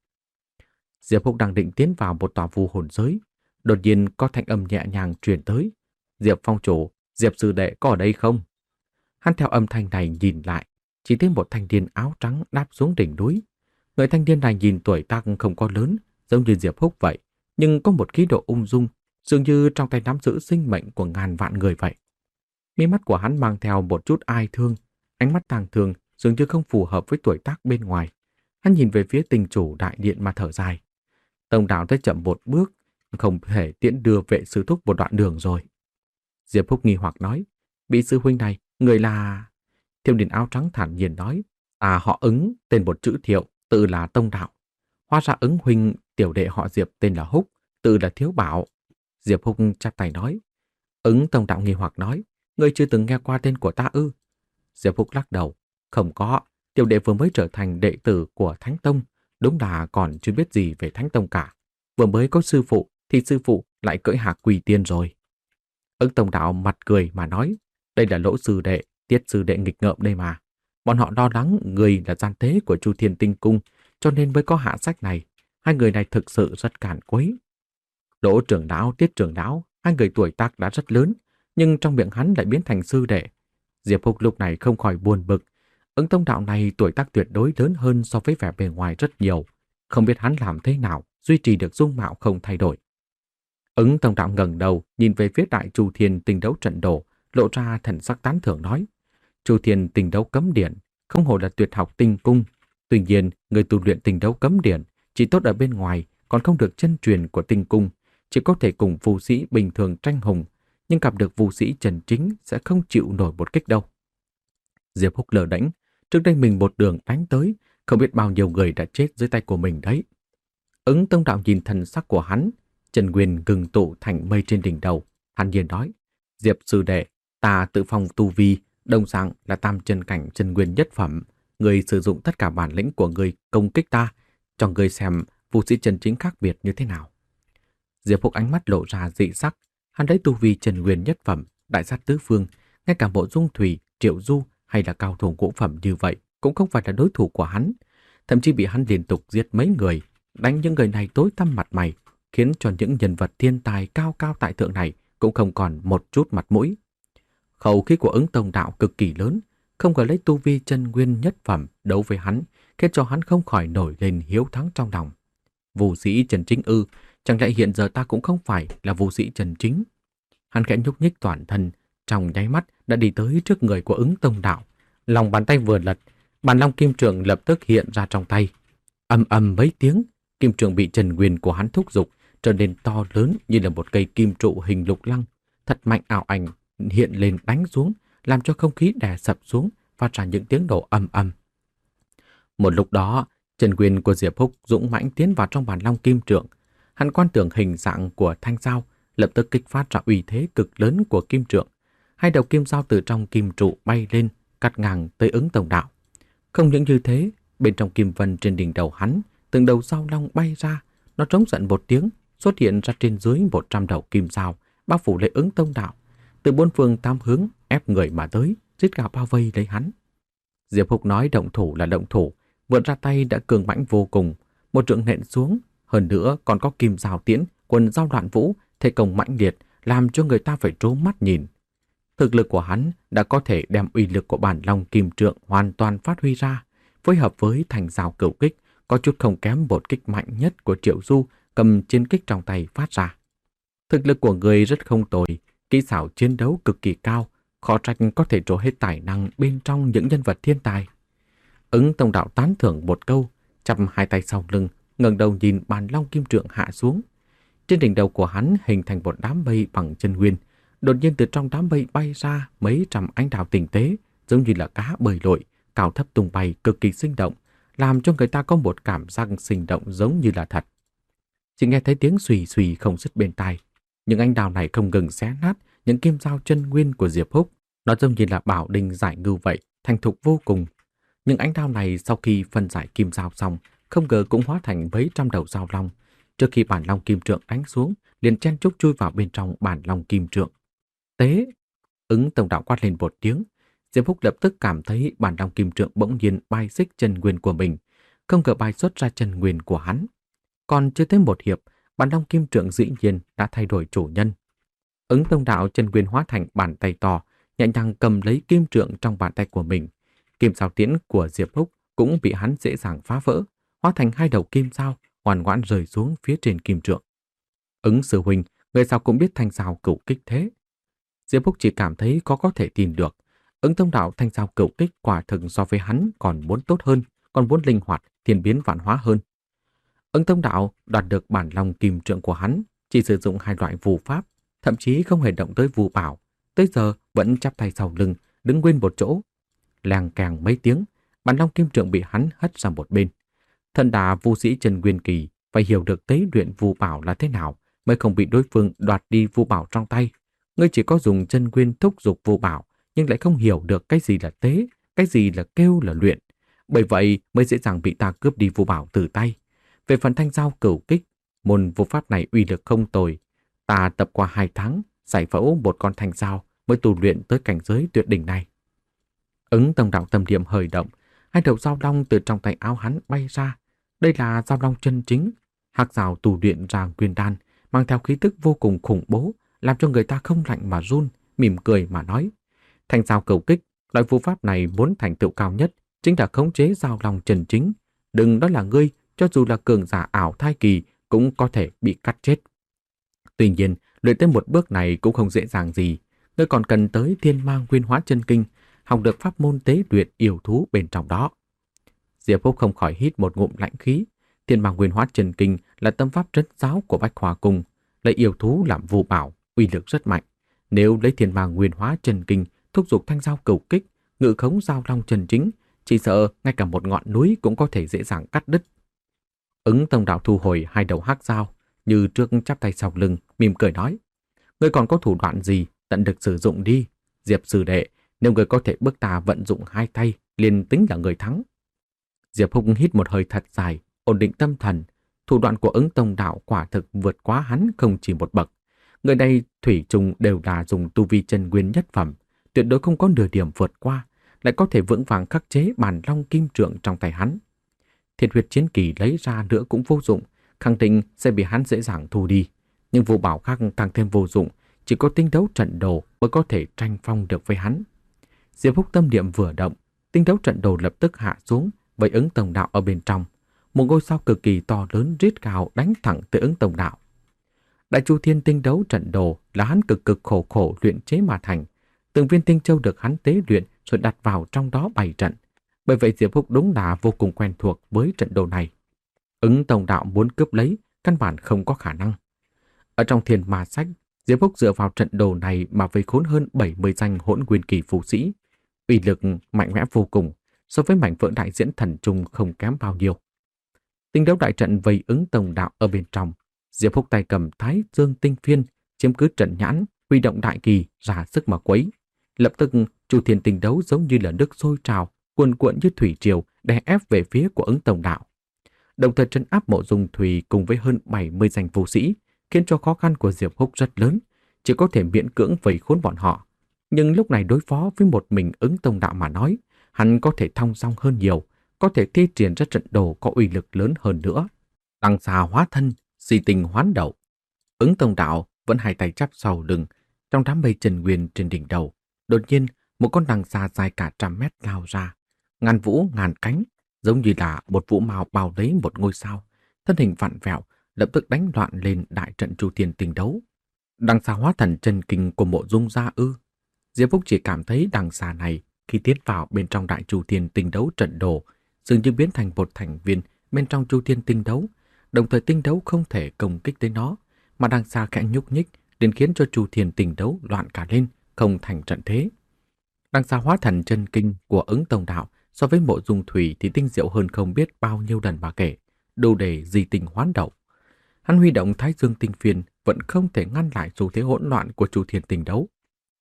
Diệp Phúc đang định tiến vào một tòa vu hồn giới, đột nhiên có thanh âm nhẹ nhàng truyền tới: Diệp phong chủ, Diệp sư đệ có ở đây không? Hắn theo âm thanh này nhìn lại, chỉ thấy một thanh niên áo trắng đáp xuống đỉnh núi. Người thanh niên này nhìn tuổi tác không có lớn, giống như Diệp Phúc vậy, nhưng có một khí độ ung dung, dường như trong tay nắm giữ sinh mệnh của ngàn vạn người vậy. Mí mắt của hắn mang theo một chút ai thương, ánh mắt tàng thường dường như không phù hợp với tuổi tác bên ngoài. Hắn nhìn về phía tinh chủ đại điện mà thở dài. Tông đạo tới chậm một bước, không thể tiễn đưa vệ sư thúc một đoạn đường rồi. Diệp Phúc nghi hoặc nói: Vị sư huynh này, người là... Thiếu niên áo trắng thản nhiên nói: À, họ Ứng, tên một chữ Thiệu, tự là Tông đạo. Hóa ra Ứng huynh tiểu đệ họ Diệp tên là Húc, tự là Thiếu Bảo. Diệp Húc chắp tay nói. Ứng Tông đạo nghi hoặc nói: Ngươi chưa từng nghe qua tên của ta ư? Diệp Húc lắc đầu: Không có, tiểu đệ vừa mới trở thành đệ tử của Thánh Tông, đúng là còn chưa biết gì về Thánh Tông cả. Vừa mới có sư phụ thì sư phụ lại cưỡi hạc quỳ tiên rồi. Ứng Tông đạo mặt cười mà nói: Đây là Lỗ sư đệ, Tiết sư đệ nghịch ngợm đây mà. Bọn họ lo lắng người là gian tế của Chu Thiên Tinh Cung, cho nên mới có hạ sách này. Hai người này thực sự rất cản quấy. Lỗ trưởng lão, Tiết trưởng lão, hai người tuổi tác đã rất lớn, nhưng trong miệng hắn lại biến thành sư đệ. Diệp Húc lúc này không khỏi buồn bực. Ứng Tông đạo này tuổi tác tuyệt đối lớn hơn so với vẻ bề ngoài rất nhiều. Không biết hắn làm thế nào duy trì được dung mạo không thay đổi. Ứng Tông đạo ngẩng đầu nhìn về phía đại Chu Thiên Tinh đấu trận đồ, lộ ra thần sắc tán thưởng nói: Chu Thiên Tinh đấu cấm điển không hổ là tuyệt học tinh cung. Tuy nhiên, người tu luyện tinh đấu cấm điển chỉ tốt ở bên ngoài, còn không được chân truyền của tinh cung, chỉ có thể cùng phù sĩ bình thường tranh hùng, nhưng gặp được phù sĩ chân chính sẽ không chịu nổi một kích đâu. Diệp Húc lờ đễnh, trước đây mình một đường đánh tới, không biết bao nhiêu người đã chết dưới tay của mình đấy. Ứng Tông đạo nhìn thần sắc của hắn, chân nguyên ngừng tụ thành mây trên đỉnh đầu, thản nhiên nói: Diệp sư đệ, ta tự phong tu vi, đồng dạng là tam chân cảnh chân nguyên nhất phẩm. Người sử dụng tất cả bản lĩnh của người công kích ta, cho người xem phù sĩ chân chính khác biệt như thế nào. Diệp Húc ánh mắt lộ ra dị sắc, hắn lấy tu vi chân nguyên nhất phẩm, đại sát tứ phương, ngay cả Mộ Dung Thủy, Triệu Du hay là cao thủ ngũ phẩm như vậy cũng không phải là đối thủ của hắn, thậm chí bị hắn liên tục giết mấy người, đánh những người này tối tăm mặt mày, khiến cho những nhân vật thiên tài cao cao tại thượng này cũng không còn một chút mặt mũi. Khẩu khí của Ứng Tông Đạo cực kỳ lớn, không ngờ lấy tu vi chân nguyên nhất phẩm đấu với hắn, khiến cho hắn không khỏi nổi lên hiếu thắng trong lòng. Vũ sĩ Trần Chính ư, chẳng lẽ hiện giờ ta cũng không phải là vũ sĩ Trần Chính? Hắn khẽ nhúc nhích toàn thân, trong nháy mắt đã đi tới trước người của Ứng Tông Đạo. Lòng bàn tay vừa lật, bàn long kim trượng lập tức hiện ra trong tay. Ầm ầm mấy tiếng, kim trượng bị trần nguyên của hắn thúc giục, trở nên to lớn như là một cây kim trụ hình lục lăng, thật mạnh ảo ảnh hiện lên đánh xuống, làm cho không khí đè sập xuống, phát ra những tiếng nổ ầm ầm. Một lúc đó, trần nguyên của Diệp Húc dũng mãnh tiến vào trong bàn long kim trượng. Hắn quan tưởng hình dạng của thanh dao, lập tức kích phát ra uy thế cực lớn của kim trượng. Hai đầu kim dao từ trong kim trụ bay lên, cắt ngang tới Ứng Tông Đạo. Không những như thế, bên trong kim vân trên đỉnh đầu hắn, từng đầu dao long bay ra, nó trống giận một tiếng, xuất hiện ra trên dưới một trăm đầu kim dao, bao phủ lấy Ứng Tông Đạo, từ bốn phương tám hướng ép người mà tới, rít gào bao vây lấy hắn. Diệp Húc nói động thủ là động thủ, vượt ra tay đã cường mãnh vô cùng, một trượng nện xuống, hơn nữa còn có kim dao tiễn, quần dao đoạn vũ, thế công mãnh liệt, làm cho người ta phải trố mắt nhìn. Thực lực của hắn đã có thể đem uy lực của bản long kim trượng hoàn toàn phát huy ra, phối hợp với thành dao cửu kích, có chút không kém một kích mạnh nhất của Triệu Du cầm chiến kích trong tay phát ra. Thực lực của người rất không tồi, kỹ xảo chiến đấu cực kỳ cao, khó trách có thể trổ hết tài năng bên trong những nhân vật thiên tài. Ứng Tông Đạo tán thưởng một câu, chắp hai tay sau lưng, ngẩng đầu nhìn bàn long kim trượng hạ xuống. Trên đỉnh đầu của hắn hình thành một đám mây bằng chân nguyên. Đột nhiên từ trong đám mây bay ra mấy trăm ánh đào tinh tế, giống như là cá bơi lội, cao thấp tung bay cực kỳ sinh động, làm cho người ta có một cảm giác sinh động giống như là thật. Chỉ nghe thấy tiếng xùy xùy không dứt bên tai. Những ánh đào này không ngừng xé nát những kim dao chân nguyên của Diệp Húc. Nó giống như là bảo đinh giải ngưu vậy, thành thục vô cùng. Những ánh đao này sau khi phân giải kim dao xong, không ngờ cũng hóa thành mấy trăm đầu dao long. Trước khi bản long kim trượng đánh xuống, liền chen chúc chui vào bên trong bản long kim trượng. Tế! Ứng Tông Đạo quát lên một tiếng. Diệp Húc lập tức cảm thấy bản long kim trượng bỗng nhiên bay xích chân nguyên của mình, không ngờ bay xuất ra chân nguyên của hắn. Còn chưa tới một hiệp, bản long kim trượng dĩ nhiên đã thay đổi chủ nhân. Ứng Tông Đạo chân nguyên hóa thành bàn tay to, nhẹ nhàng cầm lấy kim trượng trong bàn tay của mình. Kim dao tiễn của Diệp Húc cũng bị hắn dễ dàng phá vỡ, hóa thành hai đầu kim dao, ngoan ngoãn rơi xuống phía trên kim trượng. Ứng sư huynh, người sao cũng biết thanh dao cửu kích thế? Diệp Húc chỉ cảm thấy có có thể tin được. Ứng Tông Đạo thanh dao cửu kích quả thực so với hắn còn muốn tốt hơn, còn muốn linh hoạt, thiên biến vạn hóa hơn. Ứng Tông Đạo đoạt được bản long kim trượng của hắn, chỉ sử dụng hai loại phù pháp, thậm chí không hề động tới phù bảo, tới giờ vẫn chắp tay sau lưng, đứng nguyên một chỗ. Làng càng mấy tiếng, bản long kim trượng bị hắn hất sang một bên. Thần đà vu sĩ Trần Nguyên Kỳ phải hiểu được tế luyện phù bảo là thế nào mới không bị đối phương đoạt đi phù bảo trong tay. Ngươi chỉ có dùng chân nguyên thúc giục phù bảo, nhưng lại không hiểu được cái gì là tế, cái gì là kêu là luyện. Bởi vậy mới dễ dàng bị ta cướp đi phù bảo từ tay. Về phần thanh dao cửu kích, môn phù pháp này uy lực không tồi. Ta tập qua hai tháng, giải phẫu một con thanh dao mới tu luyện tới cảnh giới tuyệt đỉnh này. Ứng Tông Đạo tâm niệm hơi động, hai đầu dao long từ trong tay áo hắn bay ra. Đây là dao long chân chính, hắc dao tu luyện ra nguyên đan, mang theo khí tức vô cùng khủng bố, làm cho người ta không lạnh mà run, mỉm cười mà nói. Thanh dao cửu kích, loại phù pháp này muốn thành tựu cao nhất, chính là khống chế dao long chân chính. Đừng nói là ngươi, cho dù là cường giả ảo thai kỳ cũng có thể bị cắt chết. Tuy nhiên, luyện tới một bước này cũng không dễ dàng gì. Ngươi còn cần tới thiên mang nguyên hóa chân kinh, học được pháp môn tế luyện yêu thú bên trong đó. Diệp Húc không khỏi hít một ngụm lạnh khí. Thiên mang nguyên hóa chân kinh là tâm pháp trấn giáo của Bách Hoa Cung, lấy yêu thú làm phù bảo, uy lực rất mạnh. Nếu lấy thiên mang nguyên hóa chân kinh thúc giục thanh dao cửu kích, ngự khống dao long chân chính, chỉ sợ ngay cả một ngọn núi cũng có thể dễ dàng cắt đứt. Ứng Tông Đạo thu hồi hai đầu hắc dao, như trước chắp tay sau lưng, mỉm cười nói: ngươi còn có thủ đoạn gì, tận được sử dụng đi. Diệp sư đệ, nếu ngươi có thể bước ta vận dụng hai tay, liền tính là người thắng. Diệp Húc hít một hơi thật dài, ổn định tâm thần. Thủ đoạn của Ứng Tông Đạo quả thực vượt quá hắn không chỉ một bậc. Người đây thủy chung đều là dùng tu vi chân nguyên nhất phẩm, tuyệt đối không có nửa điểm vượt qua, lại có thể vững vàng khắc chế bản long kim trượng trong tay hắn. Thiệt huyết chiến kỳ lấy ra nữa cũng vô dụng, khẳng định sẽ bị hắn dễ dàng thu đi. Nhưng vô bảo khác càng thêm vô dụng, chỉ có tinh đấu trận đồ mới có thể tranh phong được với hắn. Diệp Húc tâm niệm vừa động, tinh đấu trận đồ lập tức hạ xuống, với Ứng Tông Đạo ở bên trong. Một ngôi sao cực kỳ to lớn rít gào đánh thẳng tới Ứng Tông Đạo. Đại Chu Thiên tinh đấu trận đồ là hắn cực cực khổ khổ luyện chế mà thành. Từng viên tinh châu được hắn tế luyện rồi đặt vào trong đó bày trận. Bởi vậy Diệp Húc đúng là vô cùng quen thuộc với trận đồ này. Ứng Tông Đạo muốn cướp lấy, căn bản không có khả năng. Ở trong Thiên Ma Sách, Diệp Húc dựa vào trận đồ này mà vây khốn hơn bảy mươi danh hỗn nguyên kỳ phù sĩ. Uy lực mạnh mẽ vô cùng, so với mảnh vỡ đại diễn thần trung không kém bao nhiêu. Tinh đấu đại trận vây Ứng Tông Đạo ở bên trong. Diệp Húc tay cầm Thái Dương Tinh Phiên, chiếm cứ trận nhãn, huy động đại kỳ ra sức mà quấy. Lập tức Chu Thiên tinh đấu giống như là nước sôi trào, cuồn cuộn như thủy triều đè ép về phía của Ứng Tông Đạo. Đồng thời trấn áp Mộ Dung Thùy cùng với hơn bảy mươi danh vũ sĩ, khiến cho khó khăn của Diệp Húc rất lớn, chỉ có thể miễn cưỡng vây khốn bọn họ. Nhưng lúc này đối phó với một mình Ứng Tông Đạo mà nói, hắn có thể thong dong hơn nhiều, có thể thi triển ra trận đồ có uy lực lớn hơn nữa. Đằng xà hóa thân, di tình hoán đậu. Ứng Tông Đạo vẫn hai tay chắp sau lưng, trong đám mây trần nguyên trên đỉnh đầu. Đột nhiên, một con đằng xà dài cả trăm mét lao ra, ngàn vũ ngàn cánh, giống như là một vũ mao bao lấy một ngôi sao, thân hình vặn vẹo, lập tức đánh loạn lên đại trận Chu Thiên tinh đấu. Đằng xà hóa thần chân kinh của Mộ Dung gia ư? Diệp Húc chỉ cảm thấy đằng xà này khi tiến vào bên trong đại Chu Thiên tinh đấu trận đồ, dường như biến thành một thành viên bên trong Chu Thiên tinh đấu, đồng thời tinh đấu không thể công kích tới nó, mà đằng xà khẽ nhúc nhích, đến khiến cho Chu Thiên tinh đấu loạn cả lên, không thành trận thế. Đằng xà hóa thần chân kinh của Ứng Tông Đạo so với Mộ Dung Thủy thì tinh diệu hơn không biết bao nhiêu lần mà kể, đủ để di tình hoán đậu. Hắn huy động Thái Dương Tinh Phiên vẫn không thể ngăn lại xu thế hỗn loạn của Chu Thiên tinh đấu.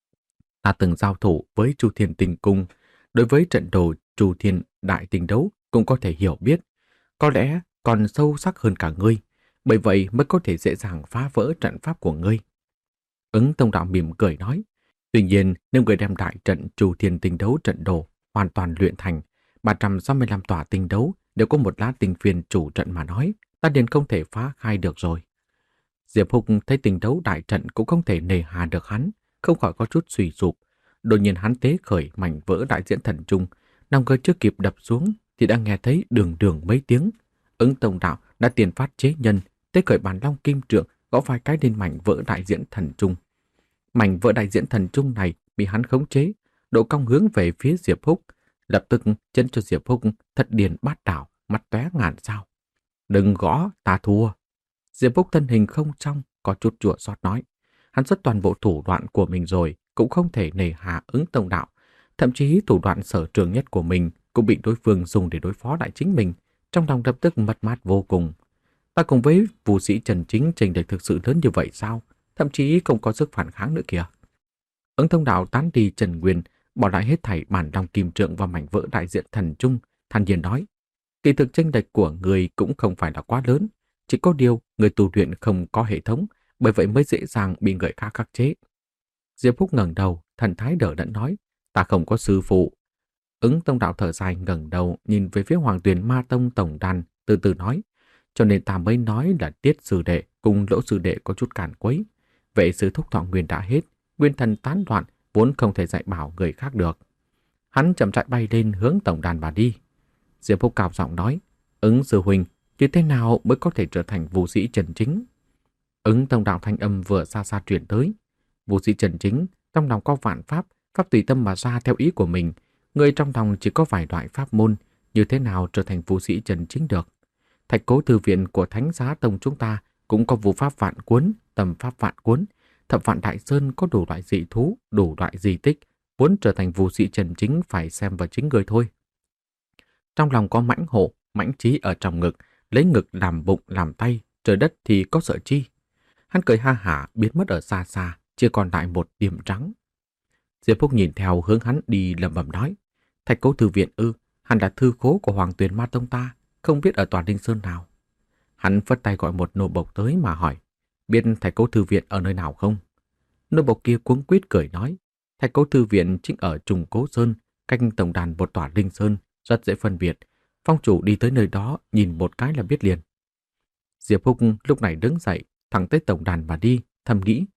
Ta từng giao thủ với Chu Thiên tinh cung, đối với trận đồ Chu Thiên đại tinh đấu cũng có thể hiểu biết, có lẽ còn sâu sắc hơn cả ngươi, bởi vậy mới có thể dễ dàng phá vỡ trận pháp của ngươi. Ứng Tông Đạo mỉm cười nói, tuy nhiên nếu người đem đại trận Chu Thiên tinh đấu trận đồ hoàn toàn luyện thành, ba trăm sáu mươi lăm tòa tinh đấu đều có một lá tinh phiên chủ trận mà nói, ta liền không thể phá khai được rồi. Diệp Húc thấy tinh đấu đại trận cũng không thể nề hà được hắn, không khỏi có chút suy sụp. Đột nhiên hắn tế khởi mảnh vỡ đại diễn thần trung, nằm cơ chưa kịp đập xuống thì đã nghe thấy đường đường mấy tiếng. Ứng Tông Đạo đã tiền phát chế nhân, tế khởi bản long kim trượng gõ vài cái lên mảnh vỡ đại diễn thần trung. Mảnh vỡ đại diễn thần trung này bị hắn khống chế, độ cong hướng về phía Diệp Húc, lập tức chân cho Diệp Húc thật điền bát đảo, mắt tóe ngàn sao. Đừng gõ, ta thua. Diệp Húc thân hình không trong, có chút chua xót nói. Hắn xuất toàn bộ thủ đoạn của mình rồi, cũng không thể nề hà Ứng Tông Đạo. Thậm chí thủ đoạn sở trường nhất của mình cũng bị đối phương dùng để đối phó lại chính mình. Trong lòng lập tức mất mát vô cùng. Ta cùng với vũ sĩ Trần Chính trình lệch thực sự lớn như vậy sao? Thậm chí không có sức phản kháng nữa kìa. Ứng Tông Đạo tán đi Trần Nguyên, bỏ lại hết thảy bản long kim trượng và mảnh vỡ đại diện thần trung, than nhiên nói. Kỳ thực chênh lệch của người cũng không phải là quá lớn, chỉ có điều người tu luyện không có hệ thống, bởi vậy mới dễ dàng bị người khác khắc chế. Diệp Húc ngẩng đầu, thần thái đờ đẫn nói, ta không có sư phụ. Ứng Tông Đạo thở dài ngẩng đầu nhìn về phía Hoàng Tuyền Ma Tông tổng đàn, từ từ nói, cho nên ta mới nói là Tiết sư đệ cùng Lỗ sư đệ có chút cản quấy. Vệ sư thúc thọ nguyên đã hết, nguyên thần tán loạn, vốn không thể dạy bảo người khác được. Hắn chậm rãi bay lên hướng tổng đàn mà đi. Diệp Húc cao giọng nói, Ứng sư huynh, như thế nào mới có thể trở thành vũ sĩ Trần Chính? Ứng Tông Đạo thanh âm vừa xa xa truyền tới. Vũ sĩ Trần Chính trong lòng có vạn pháp, pháp tùy tâm mà ra theo ý của mình. Người trong lòng chỉ có vài loại pháp môn, như thế nào trở thành vũ sĩ Trần Chính được? Thạch Cố thư viện của Thánh Giá Tông chúng ta cũng có vũ pháp vạn cuốn, tầm pháp vạn cuốn. Thập Vạn Đại Sơn có đủ loại dị thú, đủ loại di tích. Muốn trở thành vũ sĩ Trần Chính phải xem vào chính người thôi. Trong lòng có mãnh hổ, mãnh trí ở trong ngực, lấy ngực làm bụng làm tay, trời đất thì có sợ chi. Hắn cười ha hả biến mất ở xa xa, chỉ còn lại một điểm trắng. Diệp Húc nhìn theo hướng hắn đi lẩm bẩm nói, Thạch Cố thư viện ư, hẳn là thư khố của Hoàng Tuyền Ma Tông ta, không biết ở Toàn Linh Sơn nào. Hắn phất tay gọi một nô bộc tới mà hỏi, biết Thạch Cố thư viện ở nơi nào không? Nô bộc kia cuống quýt cười nói, Thạch Cố thư viện chính ở Trùng Cố Sơn, cách tổng đàn một tòa Linh Sơn, rất dễ phân biệt. Phong chủ đi tới nơi đó nhìn một cái là biết liền. Diệp Húc lúc này đứng dậy, thẳng tới tổng đàn mà đi, thầm nghĩ,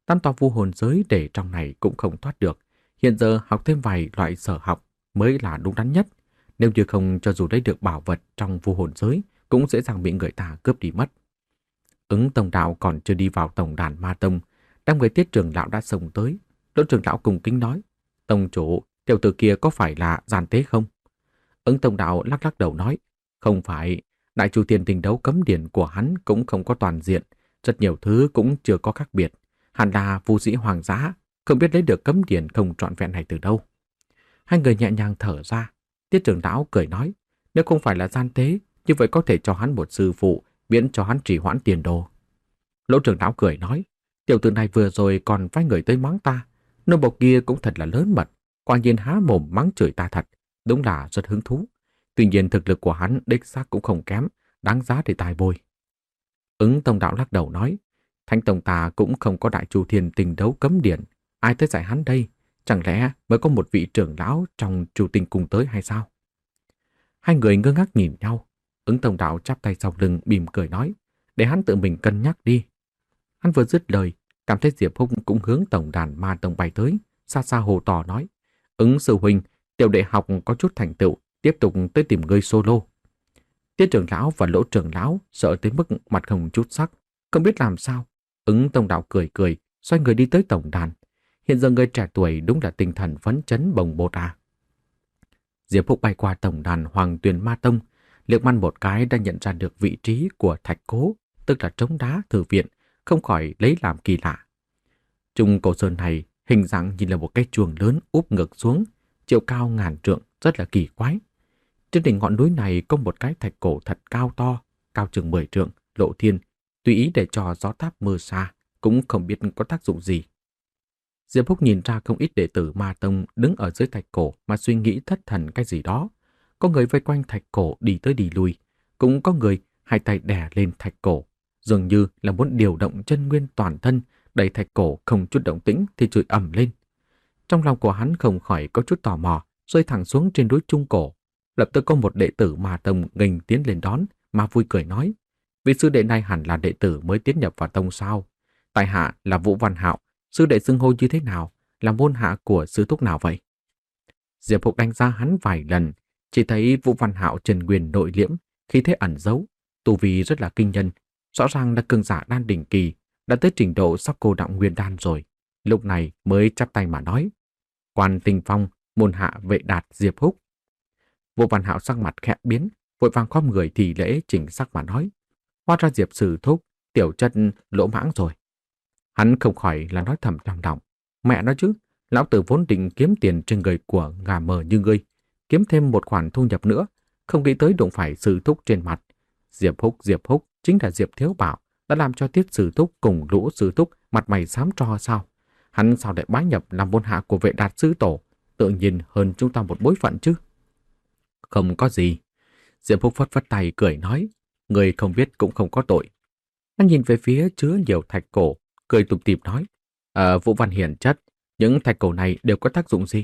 Tam tòa vu hồn giới để trong này cũng không thoát được. Hiện giờ học thêm vài loại sở học mới là đúng đắn nhất. Nếu như không, cho dù lấy được bảo vật trong vu hồn giới cũng dễ dàng bị người ta cướp đi mất. Ứng Tông Đạo còn chưa đi vào tổng đàn Ma Tông, đám người Tiết trưởng lão đã xông tới. Đỗ trưởng lão cùng kính nói: "Tông chủ, tiểu tử kia có phải là gian tế không?" Ứng Tông Đạo lắc lắc đầu nói: "Không phải, đại chu thiên tình đấu cấm điển của hắn cũng không có toàn diện, rất nhiều thứ cũng chưa có khác biệt. Hẳn là vu sĩ hoàng giá, không biết lấy được cấm điển không trọn vẹn này từ đâu." Hai người nhẹ nhàng thở ra. Tiết trưởng lão cười nói: "Nếu không phải là gian tế, như vậy có thể cho hắn một sư phụ, miễn cho hắn trì hoãn tiền đồ." Lỗ trưởng lão cười nói: "Tiểu tử này vừa rồi còn phái người tới mắng ta, nô bộc kia cũng thật là lớn mật, quả nhiên há mồm mắng chửi ta thật, đúng là rất hứng thú. Tuy nhiên thực lực của hắn đích xác cũng không kém, đáng giá để tài bồi." Ứng Tông Đạo lắc đầu nói: "Thánh tông ta cũng không có đại chu thiên tình đấu cấm điển, ai tới dạy hắn đây? Chẳng lẽ mới có một vị trưởng lão trong Chu Tinh cung tới hay sao?" Hai người ngơ ngác nhìn nhau. Ứng Tông Đạo chắp tay sau lưng mỉm cười nói: "Để hắn tự mình cân nhắc đi." Hắn vừa dứt lời, cảm thấy Diệp Húc cũng hướng tổng đàn Ma Tông bay tới, xa xa hồ to nói: "Ứng sư huynh, tiểu đệ học có chút thành tựu, tiếp tục tới tìm ngươi solo." Tiết trưởng lão và Lỗ trưởng lão sợ tới mức mặt không chút sắc, không biết làm sao. Ứng Tông Đạo cười cười, xoay người đi tới tổng đàn. Hiện giờ người trẻ tuổi đúng là tinh thần phấn chấn bồng bột à. Diệp Húc bay qua tổng đàn Hoàng Tuyền Ma Tông, liếc mắt một cái đã nhận ra được vị trí của thạch cố, tức là trống đá thư viện, không khỏi lấy làm kỳ lạ. Trung cổ sơn này hình dạng như là một cái chuông lớn úp ngược xuống, chiều cao ngàn trượng, rất là kỳ quái. Trên đỉnh ngọn núi này có một cái thạch cổ thật cao to, cao chừng mười trượng, lộ thiên, tùy ý để cho gió táp mưa xa, cũng không biết có tác dụng gì. Diệp Húc nhìn ra không ít đệ tử Ma Tông đứng ở dưới thạch cổ mà suy nghĩ thất thần cái gì đó. Có người vây quanh thạch cổ đi tới đi lui, cũng có người hai tay đè lên thạch cổ, dường như là muốn điều động chân nguyên toàn thân, đẩy thạch cổ không chút động tĩnh thì chửi ầm lên. Trong lòng của hắn không khỏi có chút tò mò, rơi thẳng xuống trên núi Trung Cổ. Lập tức có một đệ tử Ma Tông nghênh tiến lên đón, mà vui cười nói: "Vị sư đệ này hẳn là đệ tử mới tiến nhập vào tông sao? Tại hạ là Vũ Văn Hạo, sư đệ xưng hô như thế nào, là môn hạ của sư thúc nào vậy?" Diệp Húc đánh giá hắn vài lần, chỉ thấy Vũ Văn Hạo trần nguyên nội liễm, khí thế ẩn giấu, tu vi rất là kinh nhân, rõ ràng là cường giả đan đỉnh kỳ, đã tới trình độ sắp cô đọng nguyên đan rồi. Lúc này mới chắp tay mà nói: "Quan Tinh Phong, môn hạ Vệ Đạt Diệp Húc." Vũ Văn Hạo sắc mặt khẽ biến, vội vàng khom người thì lễ chỉnh sắc mà nói: "Hóa ra Diệp sư thúc, tiểu chân lỗ mãng rồi." Hắn không khỏi là nói thầm trong lòng: "Mẹ nói chứ, lão tử vốn định kiếm tiền trên người của gà mờ như ngươi, kiếm thêm một khoản thu nhập nữa, không nghĩ tới đụng phải sư thúc trên mặt. Diệp Húc, Diệp Húc chính là Diệp Thiếu Bảo, đã làm cho Tiết sư thúc cùng Lũ sư thúc mặt mày xám tro sao? Hắn sao lại bái nhập làm môn hạ của Vệ Đạt sư tổ, tự nhiên hơn chúng ta một bối phận chứ?" "Không có gì." Diệp Húc phất phất tay cười nói: "Người không biết cũng không có tội." Hắn nhìn về phía chứa nhiều thạch cổ, cười tủm tỉm nói: "Ờ, Vũ Văn hiển chất, những thạch cổ này đều có tác dụng gì?"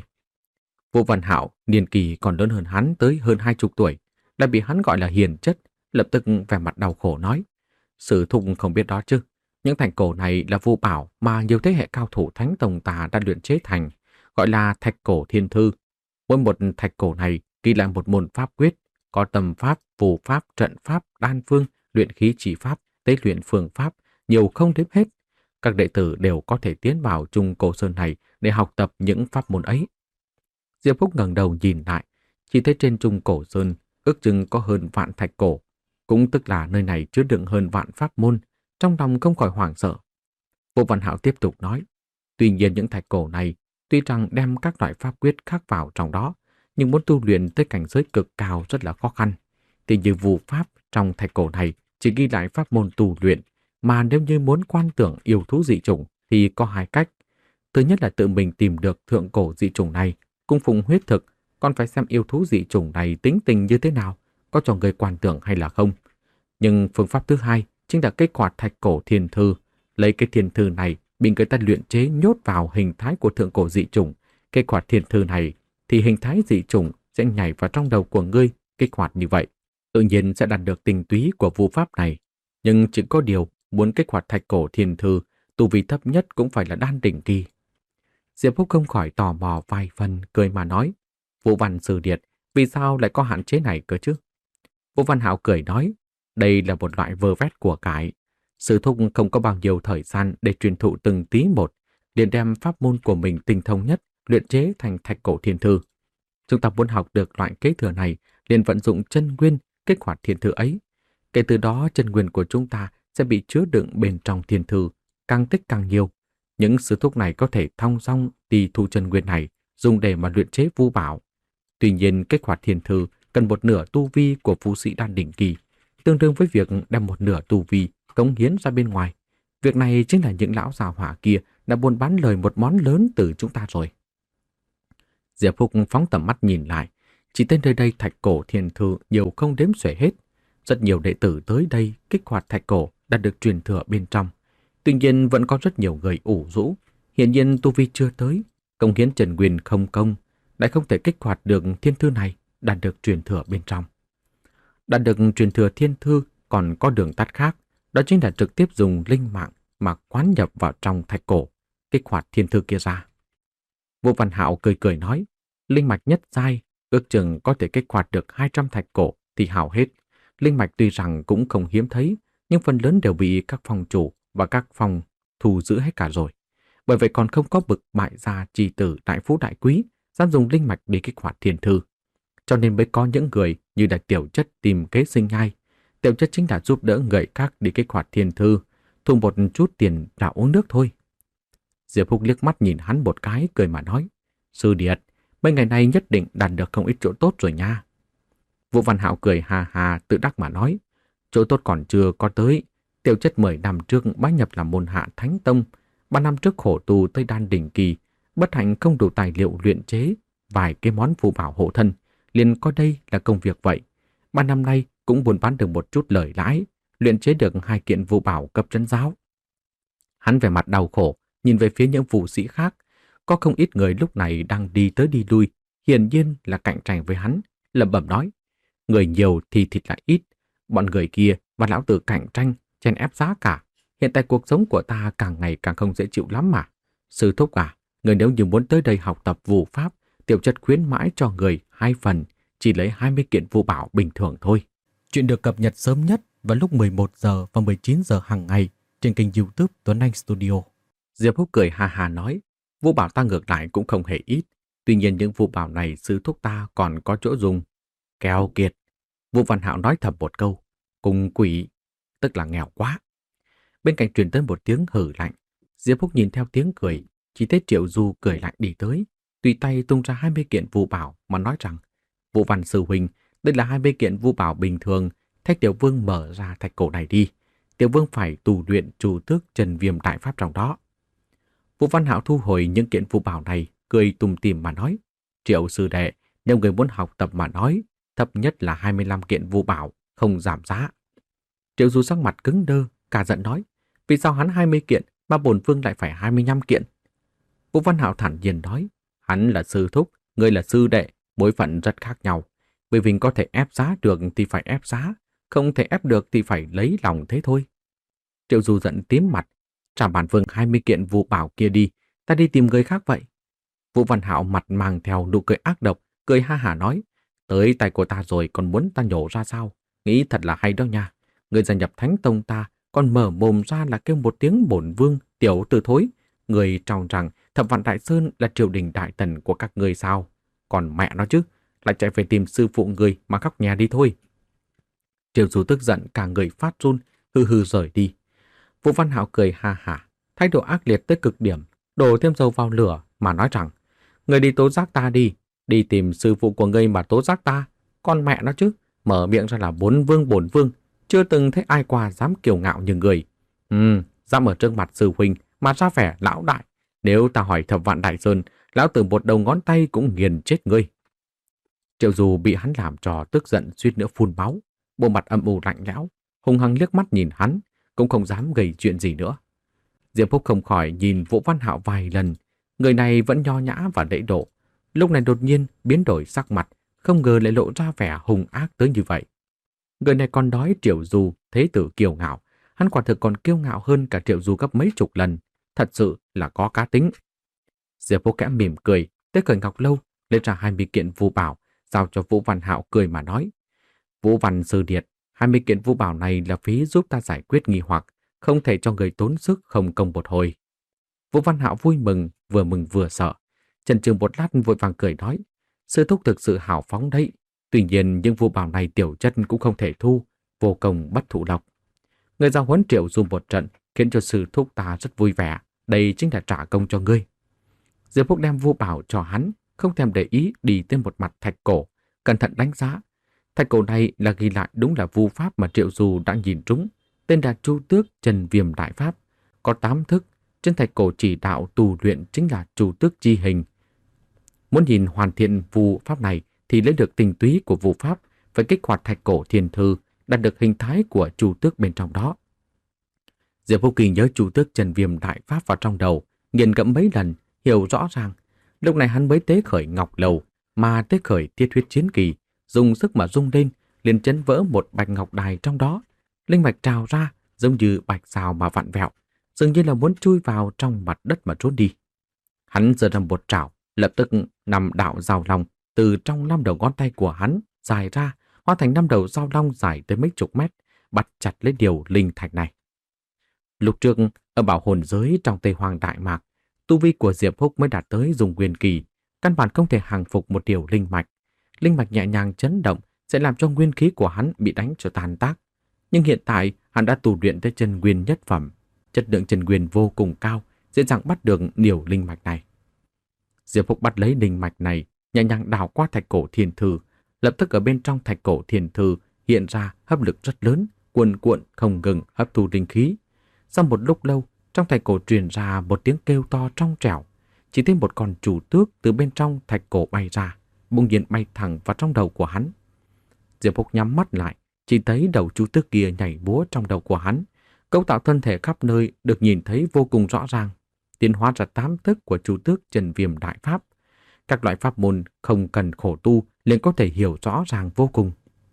Vũ Văn Hạo niên kỳ còn lớn hơn hắn tới hơn hai chục tuổi, đã bị hắn gọi là hiền chất, lập tức vẻ mặt đau khổ nói: "Sử thúc không biết đó chứ, những thạch cổ này là vô bảo mà nhiều thế hệ cao thủ Thánh Tông ta đã luyện chế thành, gọi là thạch cổ thiên thư. Mỗi một thạch cổ này ghi lại một môn pháp quyết, có tâm pháp, phù pháp, trận pháp, đan phương, luyện khí chỉ pháp, tế luyện phương pháp, nhiều không đếm hết. Các đệ tử đều có thể tiến vào Trung Cổ Sơn này để học tập những pháp môn ấy." Diệp Húc ngẩng đầu nhìn lại, chỉ thấy trên Trung Cổ Sơn ước chừng có hơn vạn thạch cổ, cũng tức là nơi này chứa đựng hơn vạn pháp môn, trong lòng không khỏi hoảng sợ. Vũ Văn Hạo tiếp tục nói: "Tuy nhiên những thạch cổ này tuy rằng đem các loại pháp quyết khác vào trong đó, nhưng muốn tu luyện tới cảnh giới cực cao rất là khó khăn. Thì như phù pháp trong thạch cổ này chỉ ghi lại pháp môn tu luyện, mà nếu như muốn quan tưởng yêu thú dị chủng thì có hai cách. Thứ nhất là tự mình tìm được thượng cổ dị chủng này, cung phụng huyết thực, còn phải xem yêu thú dị chủng này tính tình như thế nào, có cho người quan tưởng hay là không. Nhưng phương pháp thứ hai chính là kích hoạt thạch cổ thiên thư, lấy cái thiên thư này bị người ta luyện chế nhốt vào hình thái của thượng cổ dị chủng. Kích hoạt thiên thư này thì hình thái dị chủng sẽ nhảy vào trong đầu của ngươi, kích hoạt như vậy tự nhiên sẽ đạt được tinh túy của vu pháp này. Nhưng chỉ có điều muốn kích hoạt thạch cổ thiên thư tu vi thấp nhất cũng phải là đan đỉnh kỳ. Diệp Húc không khỏi tò mò vài phần, cười mà nói, Vũ Văn Sư Điệt, vì sao lại có hạn chế này cơ chứ? Vũ Văn Hạo cười nói, đây là một loại vơ vét của cải. Sư thúc không có bao nhiêu thời gian để truyền thụ từng tí một, liền đem pháp môn của mình tinh thông nhất luyện chế thành thạch cổ thiên thư. Chúng ta muốn học được loại kế thừa này, liền vận dụng chân nguyên kích hoạt thiên thư ấy. Kể từ đó chân nguyên của chúng ta sẽ bị chứa đựng bên trong thiên thư, càng tích càng nhiều. Những sư thúc này có thể thong dong đi thu chân nguyên này, dùng để mà luyện chế vu bảo. Tuy nhiên kích hoạt thiên thư cần một nửa tu vi của phú sĩ đan đỉnh kỳ, tương đương với việc đem một nửa tu vi cống hiến ra bên ngoài. Việc này chính là những lão già hỏa kia đã buôn bán lời một món lớn từ chúng ta rồi. Diệp Húc phóng tầm mắt nhìn lại, chỉ tên nơi đây thạch cổ thiên thư nhiều không đếm xuể hết. Rất nhiều đệ tử tới đây kích hoạt thạch cổ đã được truyền thừa bên trong. Tuy nhiên vẫn có rất nhiều người ủ rũ, hiển nhiên tu vi chưa tới, công hiến trần nguyên không công, lại không thể kích hoạt được thiên thư này đã được truyền thừa bên trong. Đã được truyền thừa thiên thư còn có đường tắt khác, đó chính là trực tiếp dùng linh mạng mà quán nhập vào trong thạch cổ, kích hoạt thiên thư kia ra. Vũ Văn Hạo cười cười nói, linh mạch nhất giai, ước chừng có thể kích hoạt được hai trăm thạch cổ thì hào hết. Linh mạch tuy rằng cũng không hiếm thấy, nhưng phần lớn đều bị các phòng chủ và các phòng thu giữ hết cả rồi. Bởi vậy còn không có bực bại gia chi tử đại phú đại quý dám dùng linh mạch để kích hoạt thiên thư. Cho nên mới có những người như là Tiểu Chất tìm kế sinh nhai. Tiểu Chất chính là giúp đỡ người khác đi kích hoạt thiên thư, thu một chút tiền là uống nước thôi. Diệp Húc liếc mắt nhìn hắn một cái, cười mà nói, Sư Điệt, mấy ngày nay nhất định đạt được không ít chỗ tốt rồi nha. Vũ Văn Hạo cười hà hà tự đắc mà nói, chỗ tốt còn chưa có tới. Tiểu Chất mười năm trước bái nhập làm môn hạ Thánh Tông, ba năm trước khổ tù tới đan đỉnh kỳ, bất hạnh không đủ tài liệu luyện chế vài cái món phù bảo hộ thân, liền coi đây là công việc vậy. Ba năm nay cũng buôn bán được một chút lời lãi, luyện chế được hai kiện phù bảo cấp trấn giáo. Hắn vẻ mặt đau khổ, nhìn về phía những vũ sĩ khác, có không ít người lúc này đang đi tới đi lui, hiển nhiên là cạnh tranh với hắn, lẩm bẩm nói, người nhiều thì thịt lại ít, bọn người kia và lão tử cạnh tranh, chèn ép giá cả. Hiện tại cuộc sống của ta càng ngày càng không dễ chịu lắm mà. Sư thúc à, người nếu như muốn tới đây học tập vũ pháp, Tiểu Chất khuyến mãi cho người hai phần, chỉ lấy hai mươi kiện vũ bảo bình thường thôi. Chuyện được cập nhật sớm nhất vào lúc mười một giờ và mười chín giờ hàng ngày trên kênh YouTube Tuấn Anh Studio. Diệp Húc cười hà hà nói, vũ bảo ta ngược lại cũng không hề ít, tuy nhiên những vũ bảo này sư thúc ta còn có chỗ dùng. Keo kiệt. Vũ Văn Hạo nói thầm một câu, cùng quỷ, tức là nghèo quá. Bên cạnh truyền tới một tiếng hử lạnh. Diệp Húc nhìn theo tiếng cười, chỉ thấy Triệu Du cười lạnh đi tới, tùy tay tung ra hai mươi kiện vũ bảo mà nói rằng, Vũ Văn sư huynh, đây là hai mươi kiện vũ bảo bình thường, thách Tiểu Vương mở ra thạch cổ này đi. Tiểu Vương phải tu luyện chủ tước Trần Viêm đại pháp trong đó. Vũ Văn Hạo thu hồi những kiện vũ bảo này, cười tùm tìm mà nói, Triệu sư đệ, nếu người muốn học tập mà nói, thấp nhất là hai mươi lăm kiện vũ bảo, không giảm giá. Triệu Du sắc mặt cứng đơ, cả giận nói, vì sao hắn hai mươi kiện mà bổn vương lại phải hai mươi lăm kiện? Vũ Văn Hạo thản nhiên nói, hắn là sư thúc, người là sư đệ, bối phận rất khác nhau. Vì mình có thể ép giá được thì phải ép giá, không thể ép được thì phải lấy lòng thế thôi. Triệu Du giận tím mặt, trả bản vương hai mươi kiện vũ bảo kia đi, ta đi tìm người khác vậy. Vũ Văn Hạo mặt mang theo nụ cười ác độc, cười ha hả nói, tới tay của ta rồi còn muốn ta nhổ ra sao? Nghĩ thật là hay đó nha. Người gia nhập Thánh Tông ta còn mở mồm ra là kêu một tiếng bổn vương, tiểu tử thối. Người tròn rằng Thập Vạn Đại Sơn là triều đình đại tần của các người sao? Còn mẹ nó chứ, lại chạy về tìm sư phụ người mà khóc nhà đi thôi. Triệu Du tức giận cả người phát run, hư hư rời đi. Vũ Văn Hạo cười ha hả, thái độ ác liệt tới cực điểm, đổ thêm dầu vào lửa mà nói rằng, người đi tố giác ta đi, đi tìm sư phụ của ngươi mà tố giác ta, con mẹ nó chứ, mở miệng ra là bốn vương bổn vương, chưa từng thấy ai qua dám kiêu ngạo như người. Ừ, dám ở trước mặt sư huynh mà ra vẻ lão đại, nếu ta hỏi Thập Vạn Đại Sơn, lão tử một đầu ngón tay cũng nghiền chết ngươi. Triệu Du bị hắn làm trò tức giận suýt nữa phun máu, bộ mặt âm u lạnh lẽo, hung hăng liếc mắt nhìn hắn, cũng không dám gây chuyện gì nữa. Diệp Húc không khỏi nhìn Vũ Văn Hạo vài lần, người này vẫn nho nhã và lễ độ, lúc này đột nhiên biến đổi sắc mặt, không ngờ lại lộ ra vẻ hung ác tới như vậy. Người này còn đói Triệu Du thế tử kiêu ngạo, hắn quả thực còn kiêu ngạo hơn cả Triệu Du gấp mấy chục lần, thật sự là có cá tính. Diệp Phúc kẽ mỉm cười, tới cởi ngọc lâu, lấy ra hai mươi kiện vu bảo, giao cho Vũ Văn Hạo cười mà nói. Vũ Văn sư điệt, hai mươi kiện vu bảo này là phí giúp ta giải quyết nghi hoặc, không thể cho người tốn sức không công một hồi. Vũ Văn Hạo vui mừng, vừa mừng vừa sợ. Chần chừ một lát vội vàng cười nói, sư thúc thực sự hào phóng đấy. Tuy nhiên những vu bảo này tiểu chất cũng không thể thu, vô công bất thụ lộc. Người giao huấn Triệu Du một trận khiến cho sư thúc ta rất vui vẻ, đây chính là trả công cho ngươi. Diệp Phúc đem vu bảo cho hắn, không thèm để ý đi tới một mặt thạch cổ, cẩn thận đánh giá. Thạch cổ này là ghi lại đúng là vu pháp mà Triệu Du đã nhìn trúng, tên là Chu Tước Trần Viêm Đại Pháp, có tám thức. Trên thạch cổ chỉ đạo tu luyện chính là Chu Tước chi hình. Muốn nhìn hoàn thiện vu pháp này thì lấy được tinh túy của vu pháp, phải kích hoạt thạch cổ thiên thư, đạt được hình thái của Chu Tước bên trong đó. Diệp Phúc Kỳ nhớ Chu Tước Trần Viêm Đại Pháp vào trong đầu, nghiền ngẫm mấy lần, hiểu rõ ràng. Lúc này hắn mới tế khởi ngọc lầu, mà tế khởi tiết huyết chiến kỳ, dùng sức mà rung lên, liền chấn vỡ một bạch ngọc đài trong đó. Linh mạch trào ra, giống như bạch xào mà vặn vẹo, dường như là muốn chui vào trong mặt đất mà trốn đi. Hắn giơ ra một trảo, lập tức năm đạo giao long từ trong năm đầu ngón tay của hắn dài ra, hóa thành năm đầu giao long dài tới mấy chục mét, bắt chặt lấy điều linh thạch này. Lúc trước, ở bảo hồn giới trong Tây Hoàng Đại Mạc, tu vi của Diệp Húc mới đạt tới dùng nguyên kỳ, căn bản không thể hàng phục một điều linh mạch. Linh mạch nhẹ nhàng chấn động sẽ làm cho nguyên khí của hắn bị đánh cho tàn tác. Nhưng hiện tại, hắn đã tu luyện tới chân nguyên nhất phẩm, chất lượng chân nguyên vô cùng cao, dễ dàng bắt được điều linh mạch này. Diệp Húc bắt lấy linh mạch này, nhẹ nhàng đào qua thạch cổ thiên thư, lập tức ở bên trong thạch cổ thiên thư hiện ra hấp lực rất lớn, cuồn cuộn không ngừng hấp thu linh khí. Sau một lúc lâu, trong thạch cổ truyền ra một tiếng kêu to trong trẻo, chỉ thấy một con chủ tước từ bên trong thạch cổ bay ra, bỗng nhiên bay thẳng vào trong đầu của hắn. Diệp Húc nhắm mắt lại, chỉ thấy đầu chủ tước kia nhảy múa trong đầu của hắn, cấu tạo thân thể khắp nơi được nhìn thấy vô cùng rõ ràng, tiến hóa ra tám thức của chủ tước Trần Viêm Đại Pháp. Các loại pháp môn không cần khổ tu liền có thể hiểu rõ ràng vô cùng.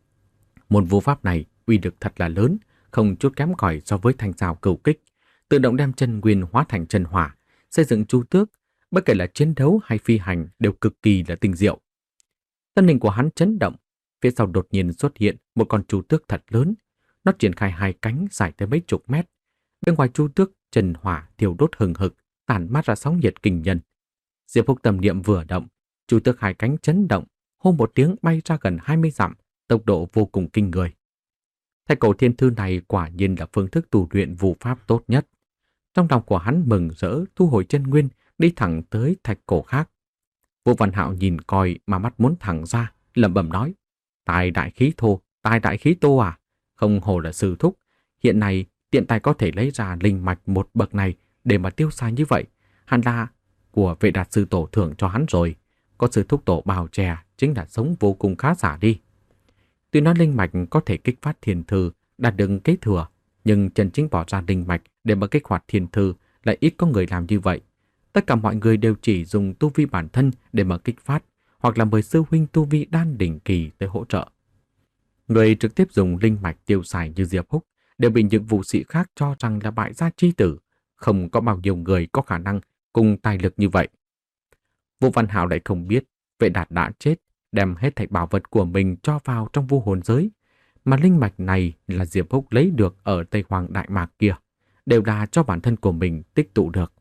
Môn vô pháp này uy lực thật là lớn, không chút kém cỏi so với thanh xào cửu kích, tự động đem chân nguyên hóa thành chân hỏa, xây dựng chu tước, bất kể là chiến đấu hay phi hành đều cực kỳ là tinh diệu. Thân hình của hắn chấn động, phía sau đột nhiên xuất hiện một con chu tước thật lớn, nó triển khai hai cánh dài tới mấy chục mét. Bên ngoài chu tước chân hỏa thiêu đốt hừng hực, tản mát ra sóng nhiệt kinh nhân. Diệp Húc tâm niệm vừa động, chu tước hai cánh chấn động, hô một tiếng bay ra gần hai mươi dặm, tốc độ vô cùng kinh người. Thạch cổ thiên thư này quả nhiên là phương thức tu luyện vũ pháp tốt nhất. Trong lòng của hắn mừng rỡ, thu hồi chân nguyên, đi thẳng tới thạch cổ khác. Vũ Văn Hạo nhìn coi mà mắt muốn thẳng ra, lẩm bẩm nói: "Tài đại khí thô, tài đại khí tô à? Không hổ là sư thúc, hiện nay tiện tay có thể lấy ra linh mạch một bậc này để mà tiêu xài như vậy, hẳn là của Vệ Đạt sư tổ thưởng cho hắn rồi. Có sư thúc tổ bào chè chính là sống vô cùng khá giả đi." Tuy nói linh mạch có thể kích phát thiên thư, đạt được kế thừa, nhưng chân chính bỏ ra linh mạch để mà kích hoạt thiên thư lại ít có người làm như vậy. Tất cả mọi người đều chỉ dùng tu vi bản thân để mà kích phát, hoặc là mời sư huynh tu vi đan đỉnh kỳ tới hỗ trợ. Người trực tiếp dùng linh mạch tiêu xài như Diệp Húc đều bị những vụ sĩ khác cho rằng là bại gia chi tử, không có bao nhiêu người có khả năng cùng tài lực như vậy. Vũ Văn Hạo lại không biết Vệ Đạt đã chết, đem hết thảy bảo vật của mình cho vào trong vu hồn giới, mà linh mạch này là Diệp Húc lấy được ở Tây Hoàng Đại Mạc kia, đều là cho bản thân của mình tích tụ được.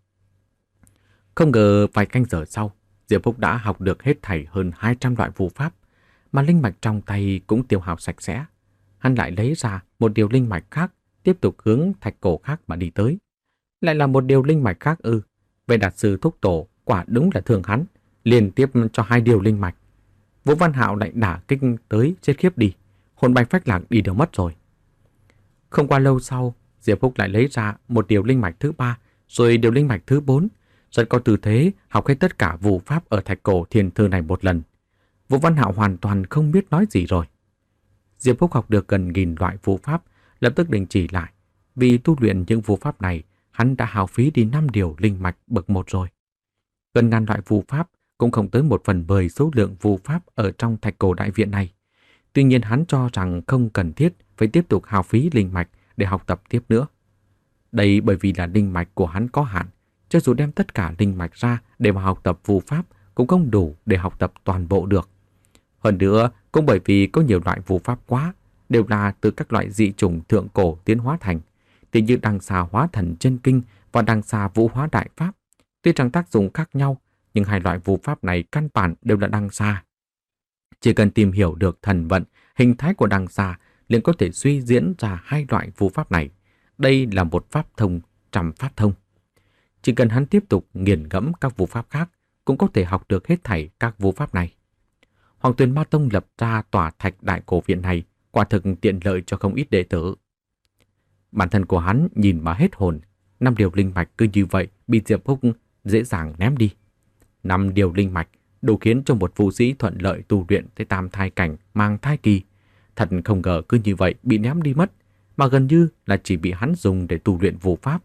Không ngờ vài canh giờ sau, Diệp Húc đã học được hết thảy hơn hai trăm loại phù pháp, mà linh mạch trong tay cũng tiêu hao sạch sẽ. Hắn lại lấy ra một điều linh mạch khác, tiếp tục hướng thạch cổ khác mà đi tới. Lại là một điều linh mạch khác ư? Về Đạt sư thúc tổ quả đúng là thương hắn, liên tiếp cho hai điều linh mạch. Vũ Văn Hạo lại đả kích tới chết khiếp đi, hồn bay phách lạc đi đâu mất rồi. Không qua lâu sau, Diệp Húc lại lấy ra một điều linh mạch thứ ba, rồi điều linh mạch thứ bốn, rất có tư thế học hết tất cả vụ pháp ở thạch cổ thiên thư này một lần. Vũ Văn Hạo hoàn toàn không biết nói gì rồi. Diệp Húc học được gần nghìn loại vụ pháp, lập tức đình chỉ lại. Vì tu luyện những vụ pháp này, hắn đã hao phí đi năm điều linh mạch bậc một rồi. Gần ngàn loại vụ pháp cũng không tới một phần mười số lượng vụ pháp ở trong thạch cổ đại viện này. Tuy nhiên hắn cho rằng không cần thiết phải tiếp tục hao phí linh mạch để học tập tiếp nữa. Đây bởi vì là linh mạch của hắn có hạn, cho dù đem tất cả linh mạch ra để mà học tập phù pháp cũng không đủ để học tập toàn bộ được. Hơn nữa, cũng bởi vì có nhiều loại phù pháp quá, đều là từ các loại dị chủng thượng cổ tiến hóa thành, thì như đằng xà hóa thần chân kinh và đằng xà vũ hóa đại pháp. Tuy rằng tác dụng khác nhau, nhưng hai loại phù pháp này căn bản đều là đằng xà. Chỉ cần tìm hiểu được thần vận, hình thái của đằng xà, liền có thể suy diễn ra hai loại phù pháp này. Đây là một pháp thông, trăm pháp thông. Chỉ cần hắn tiếp tục nghiền ngẫm các phù pháp khác, cũng có thể học được hết thảy các phù pháp này. Hoàng Tuyền Ma Tông lập ra tòa thạch đại cổ viện này, quả thực tiện lợi cho không ít đệ tử. Bản thân của hắn nhìn mà hết hồn, năm điều linh mạch cứ như vậy bị Diệp Húc dễ dàng ném đi. Năm điều linh mạch đủ khiến cho một vũ sĩ thuận lợi tu luyện tới tam thai cảnh mang thai kỳ. Thật không ngờ cứ như vậy bị ném đi mất, mà gần như là chỉ bị hắn dùng để tu luyện phù pháp.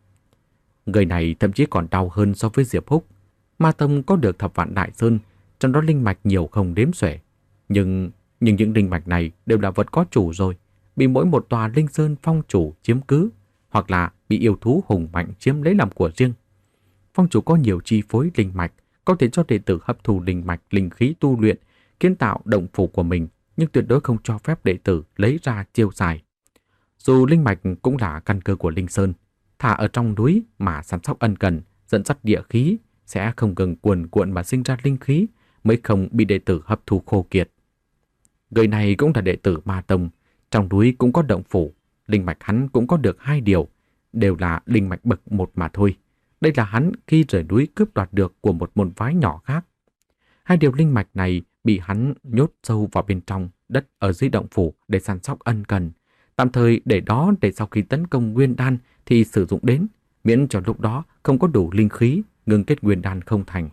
Người này thậm chí còn đau hơn so với Diệp Húc. Ma Tông có được thập vạn đại sơn, trong đó linh mạch nhiều không đếm xuể. Nhưng, nhưng những linh mạch này đều là vật có chủ rồi, bị mỗi một tòa linh sơn phong chủ chiếm cứ, hoặc là bị yêu thú hùng mạnh chiếm lấy làm của riêng. Phong chủ có nhiều chi phối linh mạch, có thể cho đệ tử hấp thu linh mạch, linh khí tu luyện, kiến tạo động phủ của mình, nhưng tuyệt đối không cho phép đệ tử lấy ra chiêu xài. Dù linh mạch cũng là căn cơ của linh sơn, thả ở trong núi mà săn sóc ân cần, dẫn dắt địa khí, sẽ không ngừng cuồn cuộn mà sinh ra linh khí, mới không bị đệ tử hấp thu khô kiệt. Người này cũng là đệ tử Ma Tông, trong núi cũng có động phủ, linh mạch hắn cũng có được hai điều, đều là linh mạch bậc một mà thôi. Đây là hắn khi rời núi cướp đoạt được của một môn phái nhỏ khác. Hai điều linh mạch này bị hắn nhốt sâu vào bên trong đất ở dưới động phủ để săn sóc ân cần, tạm thời để đó để sau khi tấn công nguyên đan thì sử dụng đến, miễn cho lúc đó không có đủ linh khí, ngừng kết nguyên đan không thành.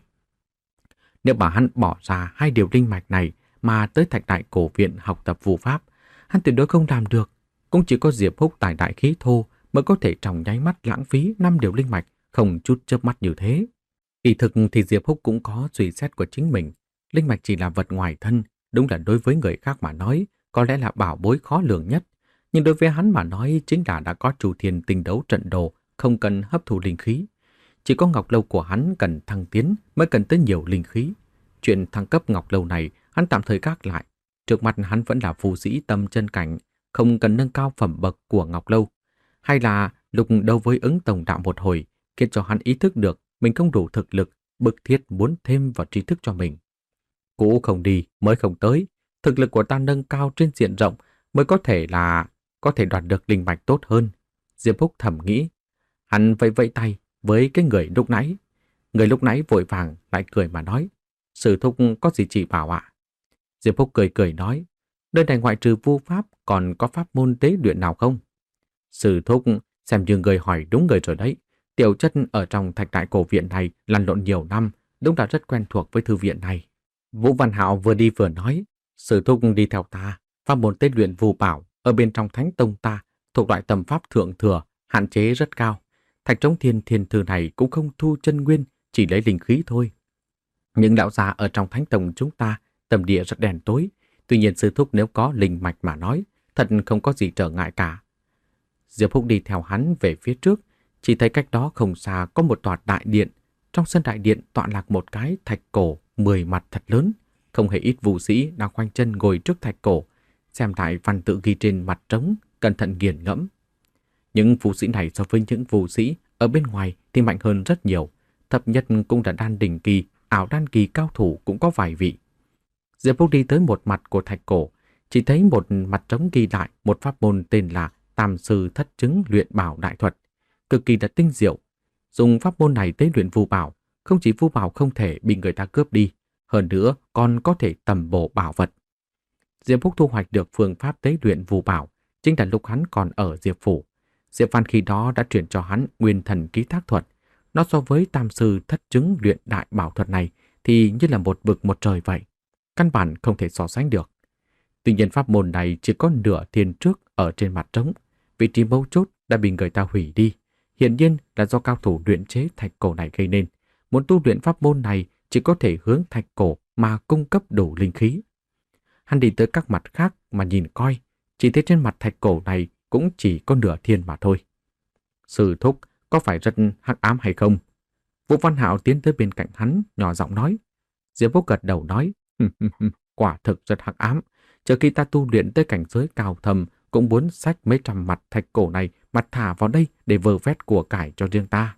Nếu mà hắn bỏ ra hai điều linh mạch này mà tới Thạch Đại Cổ Viện học tập phù pháp, hắn tuyệt đối không làm được. Cũng chỉ có Diệp Húc tài đại khí thô mới có thể trong nháy mắt lãng phí năm điều linh mạch, không chút chớp mắt như thế. Kỳ thực thì Diệp Húc cũng có suy xét của chính mình. Linh mạch chỉ là vật ngoài thân, đúng là đối với người khác mà nói, có lẽ là bảo bối khó lường nhất. Nhưng đối với hắn mà nói chính là đã có chủ thiền tinh đấu trận đồ, không cần hấp thụ linh khí. Chỉ có ngọc lâu của hắn cần thăng tiến mới cần tới nhiều linh khí. Chuyện thăng cấp ngọc lâu này hắn tạm thời gác lại. Trước mặt hắn vẫn là phù sĩ tâm chân cảnh, không cần nâng cao phẩm bậc của ngọc lâu. Hay là lục đấu với ứng tổng đạo một hồi, khiến cho hắn ý thức được mình không đủ thực lực, bức thiết muốn thêm vào trí thức cho mình. Cũ không đi mới không tới, thực lực của ta nâng cao trên diện rộng mới có thể là có thể đoạt được linh mạch tốt hơn. Diệp Húc thầm nghĩ. Hắn vẫy vẫy tay với cái người lúc nãy. Người lúc nãy vội vàng lại cười mà nói, sư thúc có gì chỉ bảo ạ? Diệp Húc cười cười nói, nơi này ngoại trừ vu pháp còn có pháp môn tế luyện nào không? Sư thúc xem như người hỏi đúng người rồi đấy. Tiểu chất ở trong Thạch Đại Cổ Viện này lăn lộn nhiều năm, đúng là rất quen thuộc với thư viện này. Vũ Văn Hạo vừa đi vừa nói, sư thúc đi theo ta, pháp môn tế luyện phù bảo ở bên trong Thánh Tông ta thuộc loại tầm pháp thượng thừa, hạn chế rất cao. Thạch Trống Thiên Thiên Thư này cũng không thu chân nguyên, chỉ lấy linh khí thôi. Những đạo gia ở trong Thánh Tông chúng ta tầm địa rất đen tối, tuy nhiên sư thúc nếu có linh mạch mà nói, thật không có gì trở ngại cả. Diệp Húc đi theo hắn về phía trước, chỉ thấy cách đó không xa có một tòa đại điện. Trong sân đại điện tọa lạc một cái thạch cổ mười mặt thật lớn, không hề ít vũ sĩ đang khoanh chân ngồi trước thạch cổ, xem lại văn tự ghi trên mặt trống, cẩn thận nghiền ngẫm. Những vũ sĩ này so với những vũ sĩ ở bên ngoài thì mạnh hơn rất nhiều, thấp nhất cũng là đan đỉnh kỳ, ảo đan kỳ cao thủ cũng có vài vị. Diệp Húc đi tới một mặt của thạch cổ, chỉ thấy một mặt trống ghi lại một pháp môn tên là Tam Sư Thất Chứng Luyện Bảo Đại Thuật, cực kỳ là tinh diệu. Dùng pháp môn này tế luyện phù bảo, không chỉ phù bảo không thể bị người ta cướp đi, hơn nữa còn có thể tầm bổ bảo vật. Diệp Húc thu hoạch được phương pháp tế luyện phù bảo chính là lúc hắn còn ở Diệp phủ. Diệp Văn khi đó đã chuyển cho hắn Nguyên Thần Ký Thác Thuật. Nó so với Tam Sư Thất Chứng Luyện Đại Bảo Thuật này thì như là một vực một trời vậy, căn bản không thể so sánh được. Tuy nhiên pháp môn này chỉ có nửa thiên trước ở trên mặt trống, vị trí mấu chốt đã bị người ta hủy đi. Hiển nhiên là do cao thủ luyện chế thạch cổ này gây nên. Muốn tu luyện pháp môn này chỉ có thể hướng thạch cổ mà cung cấp đủ linh khí. Hắn đi tới các mặt khác mà nhìn coi, chỉ thấy trên mặt thạch cổ này cũng chỉ có nửa thiên mà thôi. Sư thúc có phải rất hắc ám hay không? Vũ Văn Hạo tiến tới bên cạnh hắn, nhỏ giọng nói. Diệp Phúc gật đầu nói, quả thực rất hắc ám. Chờ khi ta tu luyện tới cảnh giới cao thầm, cũng muốn xách mấy trăm mặt thạch cổ này mà thả vào đây để vơ vét của cải cho riêng ta.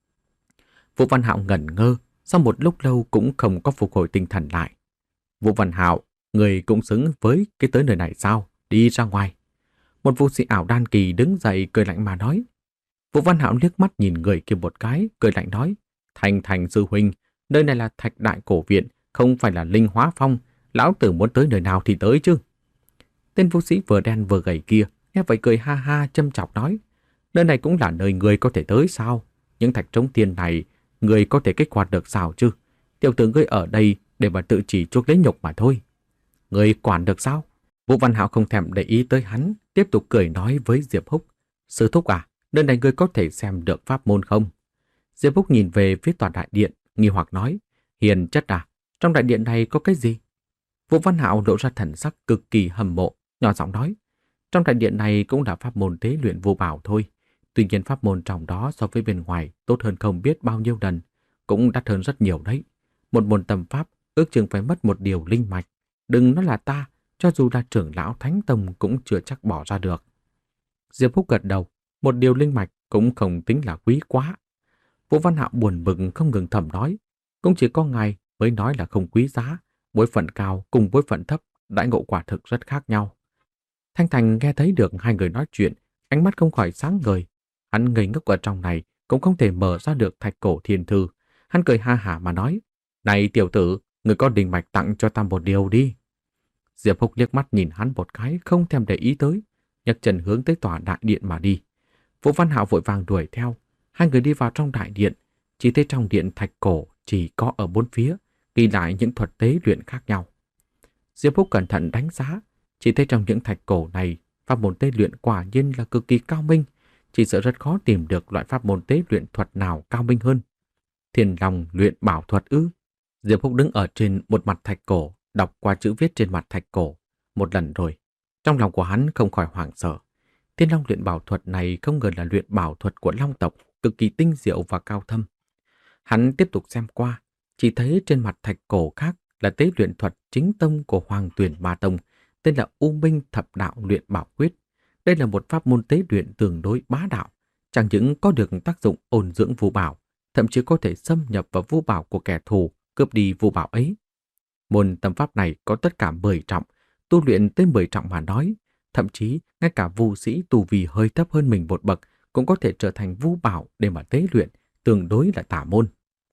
Vũ Văn Hạo ngẩn ngơ, sau một lúc lâu cũng không có phục hồi tinh thần lại. Vũ Văn Hạo, người cũng xứng với cái tới nơi này sao? Đi ra ngoài. Một vũ sĩ ảo đan kỳ đứng dậy cười lạnh mà nói. Vũ Văn Hạo liếc mắt nhìn người kia một cái, cười lạnh nói. Thành Thành sư huynh, nơi này là Thạch Đại Cổ Viện, không phải là Linh Hóa Phong. Lão tử muốn tới nơi nào thì tới chứ. Tên vũ sĩ vừa đen vừa gầy kia, nghe vậy cười ha ha châm chọc nói. Nơi này cũng là nơi người có thể tới sao? Những thạch trống tiền này, người có thể kích hoạt được sao chứ? Tiểu tử ngươi ở đây để mà tự chỉ chuốc lấy nhục mà thôi. Người quản được sao? Vũ Văn Hạo không thèm để ý tới hắn, tiếp tục cười nói với Diệp Húc. Sư thúc à, nơi này ngươi có thể xem được pháp môn không? Diệp Húc nhìn về phía tòa đại điện, nghi hoặc nói. Hiền chất à, trong đại điện này có cái gì? Vũ Văn Hạo lộ ra thần sắc cực kỳ hâm mộ, nhỏ giọng nói. Trong đại điện này cũng là pháp môn tế luyện vô bảo thôi. Tuy nhiên pháp môn trong đó so với bên ngoài tốt hơn không biết bao nhiêu lần, cũng đắt hơn rất nhiều đấy. Một môn tâm pháp ước chừng phải mất một điều linh mạch. Đừng nói là ta, cho dù là trưởng lão Thánh Tông cũng chưa chắc bỏ ra được. Diệp Húc gật đầu, một điều linh mạch cũng không tính là quý quá. Vũ Văn Hạo buồn bực không ngừng thầm nói, cũng chỉ có ngài mới nói là không quý giá, bối phận cao cùng bối phận thấp, đãi ngộ quả thực rất khác nhau. Thanh Thành nghe thấy được hai người nói chuyện, ánh mắt không khỏi sáng ngời. Hắn ngây ngốc ở trong này, cũng không thể mở ra được thạch cổ thiên thư. Hắn cười ha hả mà nói, này tiểu tử, người có đình mạch tặng cho ta một điều đi. Diệp Húc liếc mắt nhìn hắn một cái, không thèm để ý tới, nhấc chân hướng tới tòa đại điện mà đi. Vũ Văn Hạo vội vàng đuổi theo, hai người đi vào trong đại điện, chỉ thấy trong điện thạch cổ chỉ có ở bốn phía, ghi lại những thuật tế luyện khác nhau. Diệp Húc cẩn thận đánh giá, chỉ thấy trong những thạch cổ này, pháp môn tế luyện quả nhiên là cực kỳ cao minh, chỉ sợ rất khó tìm được loại pháp môn tế luyện thuật nào cao minh hơn. Thiên Long luyện bảo thuật ư? Diệp Húc đứng ở trên một mặt thạch cổ, đọc qua chữ viết trên mặt thạch cổ một lần rồi. Trong lòng của hắn không khỏi hoảng sợ. Thiên Long luyện bảo thuật này không ngờ là luyện bảo thuật của Long tộc, cực kỳ tinh diệu và cao thâm. Hắn tiếp tục xem qua, chỉ thấy trên mặt thạch cổ khác là tế luyện thuật chính tông của Hoàng Tuyền Ma Tông, tên là U Minh Thập Đạo Luyện Bảo Quyết. Đây là một pháp môn tế luyện tương đối bá đạo, chẳng những có được tác dụng ôn dưỡng vu bảo, thậm chí có thể xâm nhập vào vu bảo của kẻ thù, cướp đi vu bảo ấy. Môn tâm pháp này có tất cả mười trọng, tu luyện tới mười trọng mà nói, thậm chí ngay cả vu sĩ tu vi hơi thấp hơn mình một bậc cũng có thể trở thành vu bảo để mà tế luyện, tương đối là tả môn.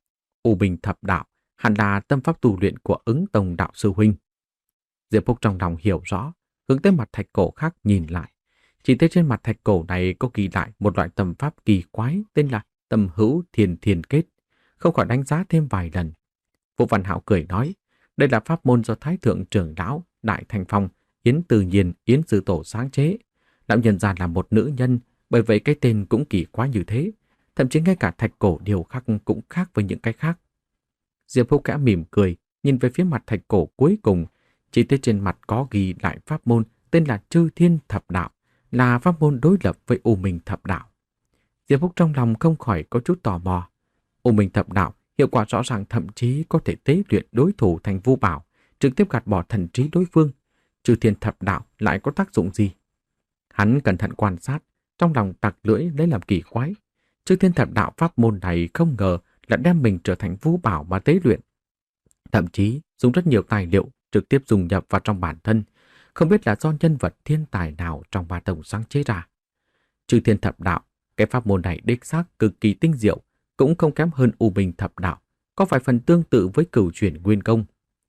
U Minh Thập Đạo hẳn là tâm pháp tu luyện của Ứng Tông đạo sư huynh. Diệp Phúc trong lòng hiểu rõ, hướng tới mặt thạch cổ khác nhìn lại. Chỉ thấy trên mặt thạch cổ này có ghi lại một loại tâm pháp kỳ quái tên là Tâm Hữu Thiền Thiền Kết, không khỏi đánh giá thêm vài lần. Vũ Văn Hạo cười nói, đây là pháp môn do Thái Thượng trưởng lão Đại Thành Phong, Yến Từ Nhiên, Yến Sư Tổ sáng chế. Lão nhân ra là một nữ nhân, bởi vậy cái tên cũng kỳ quái như thế. Thậm chí ngay cả thạch cổ điều khác cũng khác với những cái khác. Diệp Húc kẽ mỉm cười, nhìn về phía mặt thạch cổ cuối cùng, chỉ thấy trên mặt có ghi lại pháp môn tên là Chư Thiên Thập Đạo, là pháp môn đối lập với U Minh Thập Đạo. Diệp Húc trong lòng không khỏi có chút tò mò. U Minh Thập Đạo hiệu quả rõ ràng, thậm chí có thể tế luyện đối thủ thành vu bảo, trực tiếp gạt bỏ thần trí đối phương. Chư Thiên Thập Đạo lại có tác dụng gì? Hắn cẩn thận quan sát, trong lòng tặc lưỡi lấy làm kỳ quái. Chư Thiên Thập Đạo pháp môn này không ngờ là đem mình trở thành vu bảo mà tế luyện. Thậm chí dùng rất nhiều tài liệu trực tiếp dùng nhập vào trong bản thân, không biết là do nhân vật thiên tài nào trong ba tông sáng chế ra. Chư Thiên Thập Đạo, cái pháp môn này đích xác cực kỳ tinh diệu, cũng không kém hơn U Minh Thập Đạo, có vài phần tương tự với Cửu Chuyển Nguyên Công.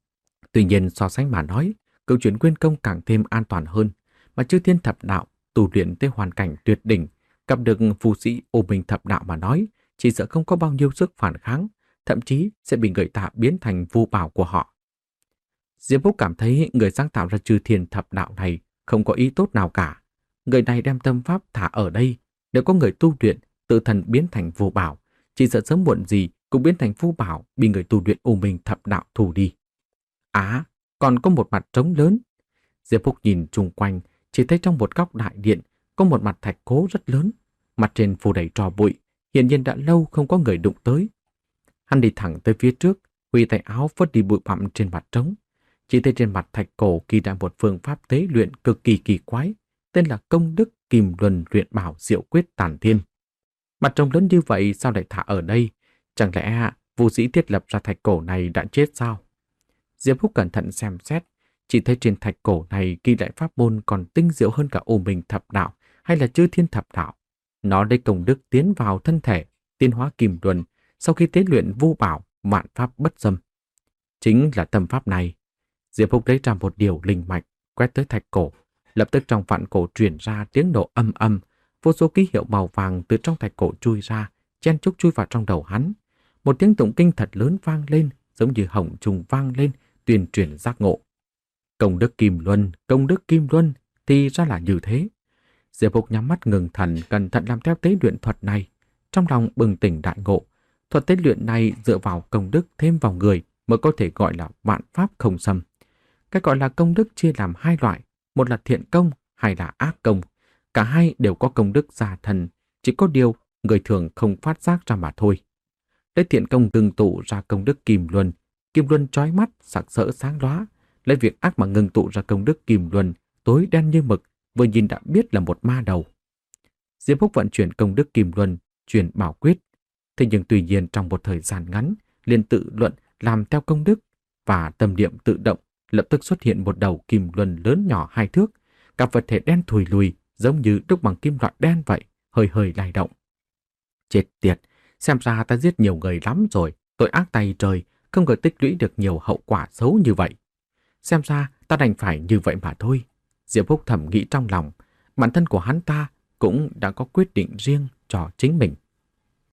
Tuy nhiên so sánh mà nói, Cửu Chuyển Nguyên Công càng thêm an toàn hơn, mà Chư Thiên Thập Đạo tu luyện tới hoàn cảnh tuyệt đỉnh, gặp được phù sĩ U Minh Thập Đạo mà nói, chỉ sợ không có bao nhiêu sức phản kháng, thậm chí sẽ bị người ta biến thành vu bảo của họ. Diệp Húc cảm thấy người sáng tạo ra Chư Thiên Thập Đạo này không có ý tốt nào cả. Người này đem tâm pháp thả ở đây, nếu có người tu luyện tự thần biến thành vu bảo, chỉ sợ sớm muộn gì cũng biến thành vu bảo, bị người tu luyện U Minh Thập Đạo thù đi. Á, còn có một mặt trống lớn. Diệp Húc nhìn chung quanh, chỉ thấy trong một góc đại điện có một mặt thạch cố rất lớn, mặt trên phủ đầy tro bụi, hiển nhiên đã lâu không có người đụng tới. Hắn đi thẳng tới phía trước, huy tay áo phớt đi bụi bặm trên mặt trống. Chỉ thấy trên mặt thạch cổ ghi đã một phương pháp tế luyện cực kỳ kỳ quái, tên là công đức Kim Luân luyện bảo diệu quyết tản thiên. Mặt trống lớn như vậy sao lại thả ở đây? Chẳng lẽ vô sĩ thiết lập ra thạch cổ này đã chết sao? Diệp Húc cẩn thận xem xét, chỉ thấy trên thạch cổ này ghi lại pháp môn còn tinh diệu hơn cả U Minh Thập Đạo hay là Chư Thiên Thập Đạo. Nó lấy công đức tiến vào thân thể, tiến hóa Kim Luân, sau khi tế luyện vu bảo, vạn pháp bất xâm. Chính là tâm pháp này. Diệp Húc lấy ra một điều linh mạch, quét tới thạch cổ. Lập tức trong vạn cổ truyền ra tiếng nổ âm âm, vô số ký hiệu màu vàng từ trong thạch cổ chui ra, chen chúc chui vào trong đầu hắn. Một tiếng tụng kinh thật lớn vang lên, giống như hồng trùng vang lên, tuyên truyền giác ngộ. Công đức Kim Luân, công đức Kim Luân, thì ra là như thế. Diệp Húc nhắm mắt ngừng thần, cẩn thận làm theo tế luyện thuật này. Trong lòng bừng tỉnh đại ngộ, thuật tế luyện này dựa vào công đức thêm vào người mới có thể gọi là vạn pháp không xâm. Cái gọi là công đức chia làm hai loại, một là thiện công, hai là ác công. Cả hai đều có công đức gia thần, chỉ có điều người thường không phát giác ra mà thôi. Lấy thiện công ngưng tụ ra công đức Kim Luân, Kim Luân chói mắt, sặc sỡ sáng lóa. Lấy việc ác mà ngưng tụ ra công đức Kim Luân, tối đen như mực, vừa nhìn đã biết là một ma đầu. Diệp Húc vận chuyển công đức Kim Luân, truyền bảo quyết. Thế nhưng tuy nhiên trong một thời gian ngắn, liền tự luận làm theo công đức và tâm niệm tự động, lập tức xuất hiện một đầu kim luân lớn nhỏ hai thước, cả vật thể đen thùi lùi, giống như đúc bằng kim loại đen vậy, hơi hơi lay động. Chết tiệt, xem ra ta giết nhiều người lắm rồi, tội ác tay trời, không ngờ tích lũy được nhiều hậu quả xấu như vậy. Xem ra ta đành phải như vậy mà thôi. Diệp Húc thầm nghĩ trong lòng, bản thân của hắn ta cũng đã có quyết định riêng cho chính mình.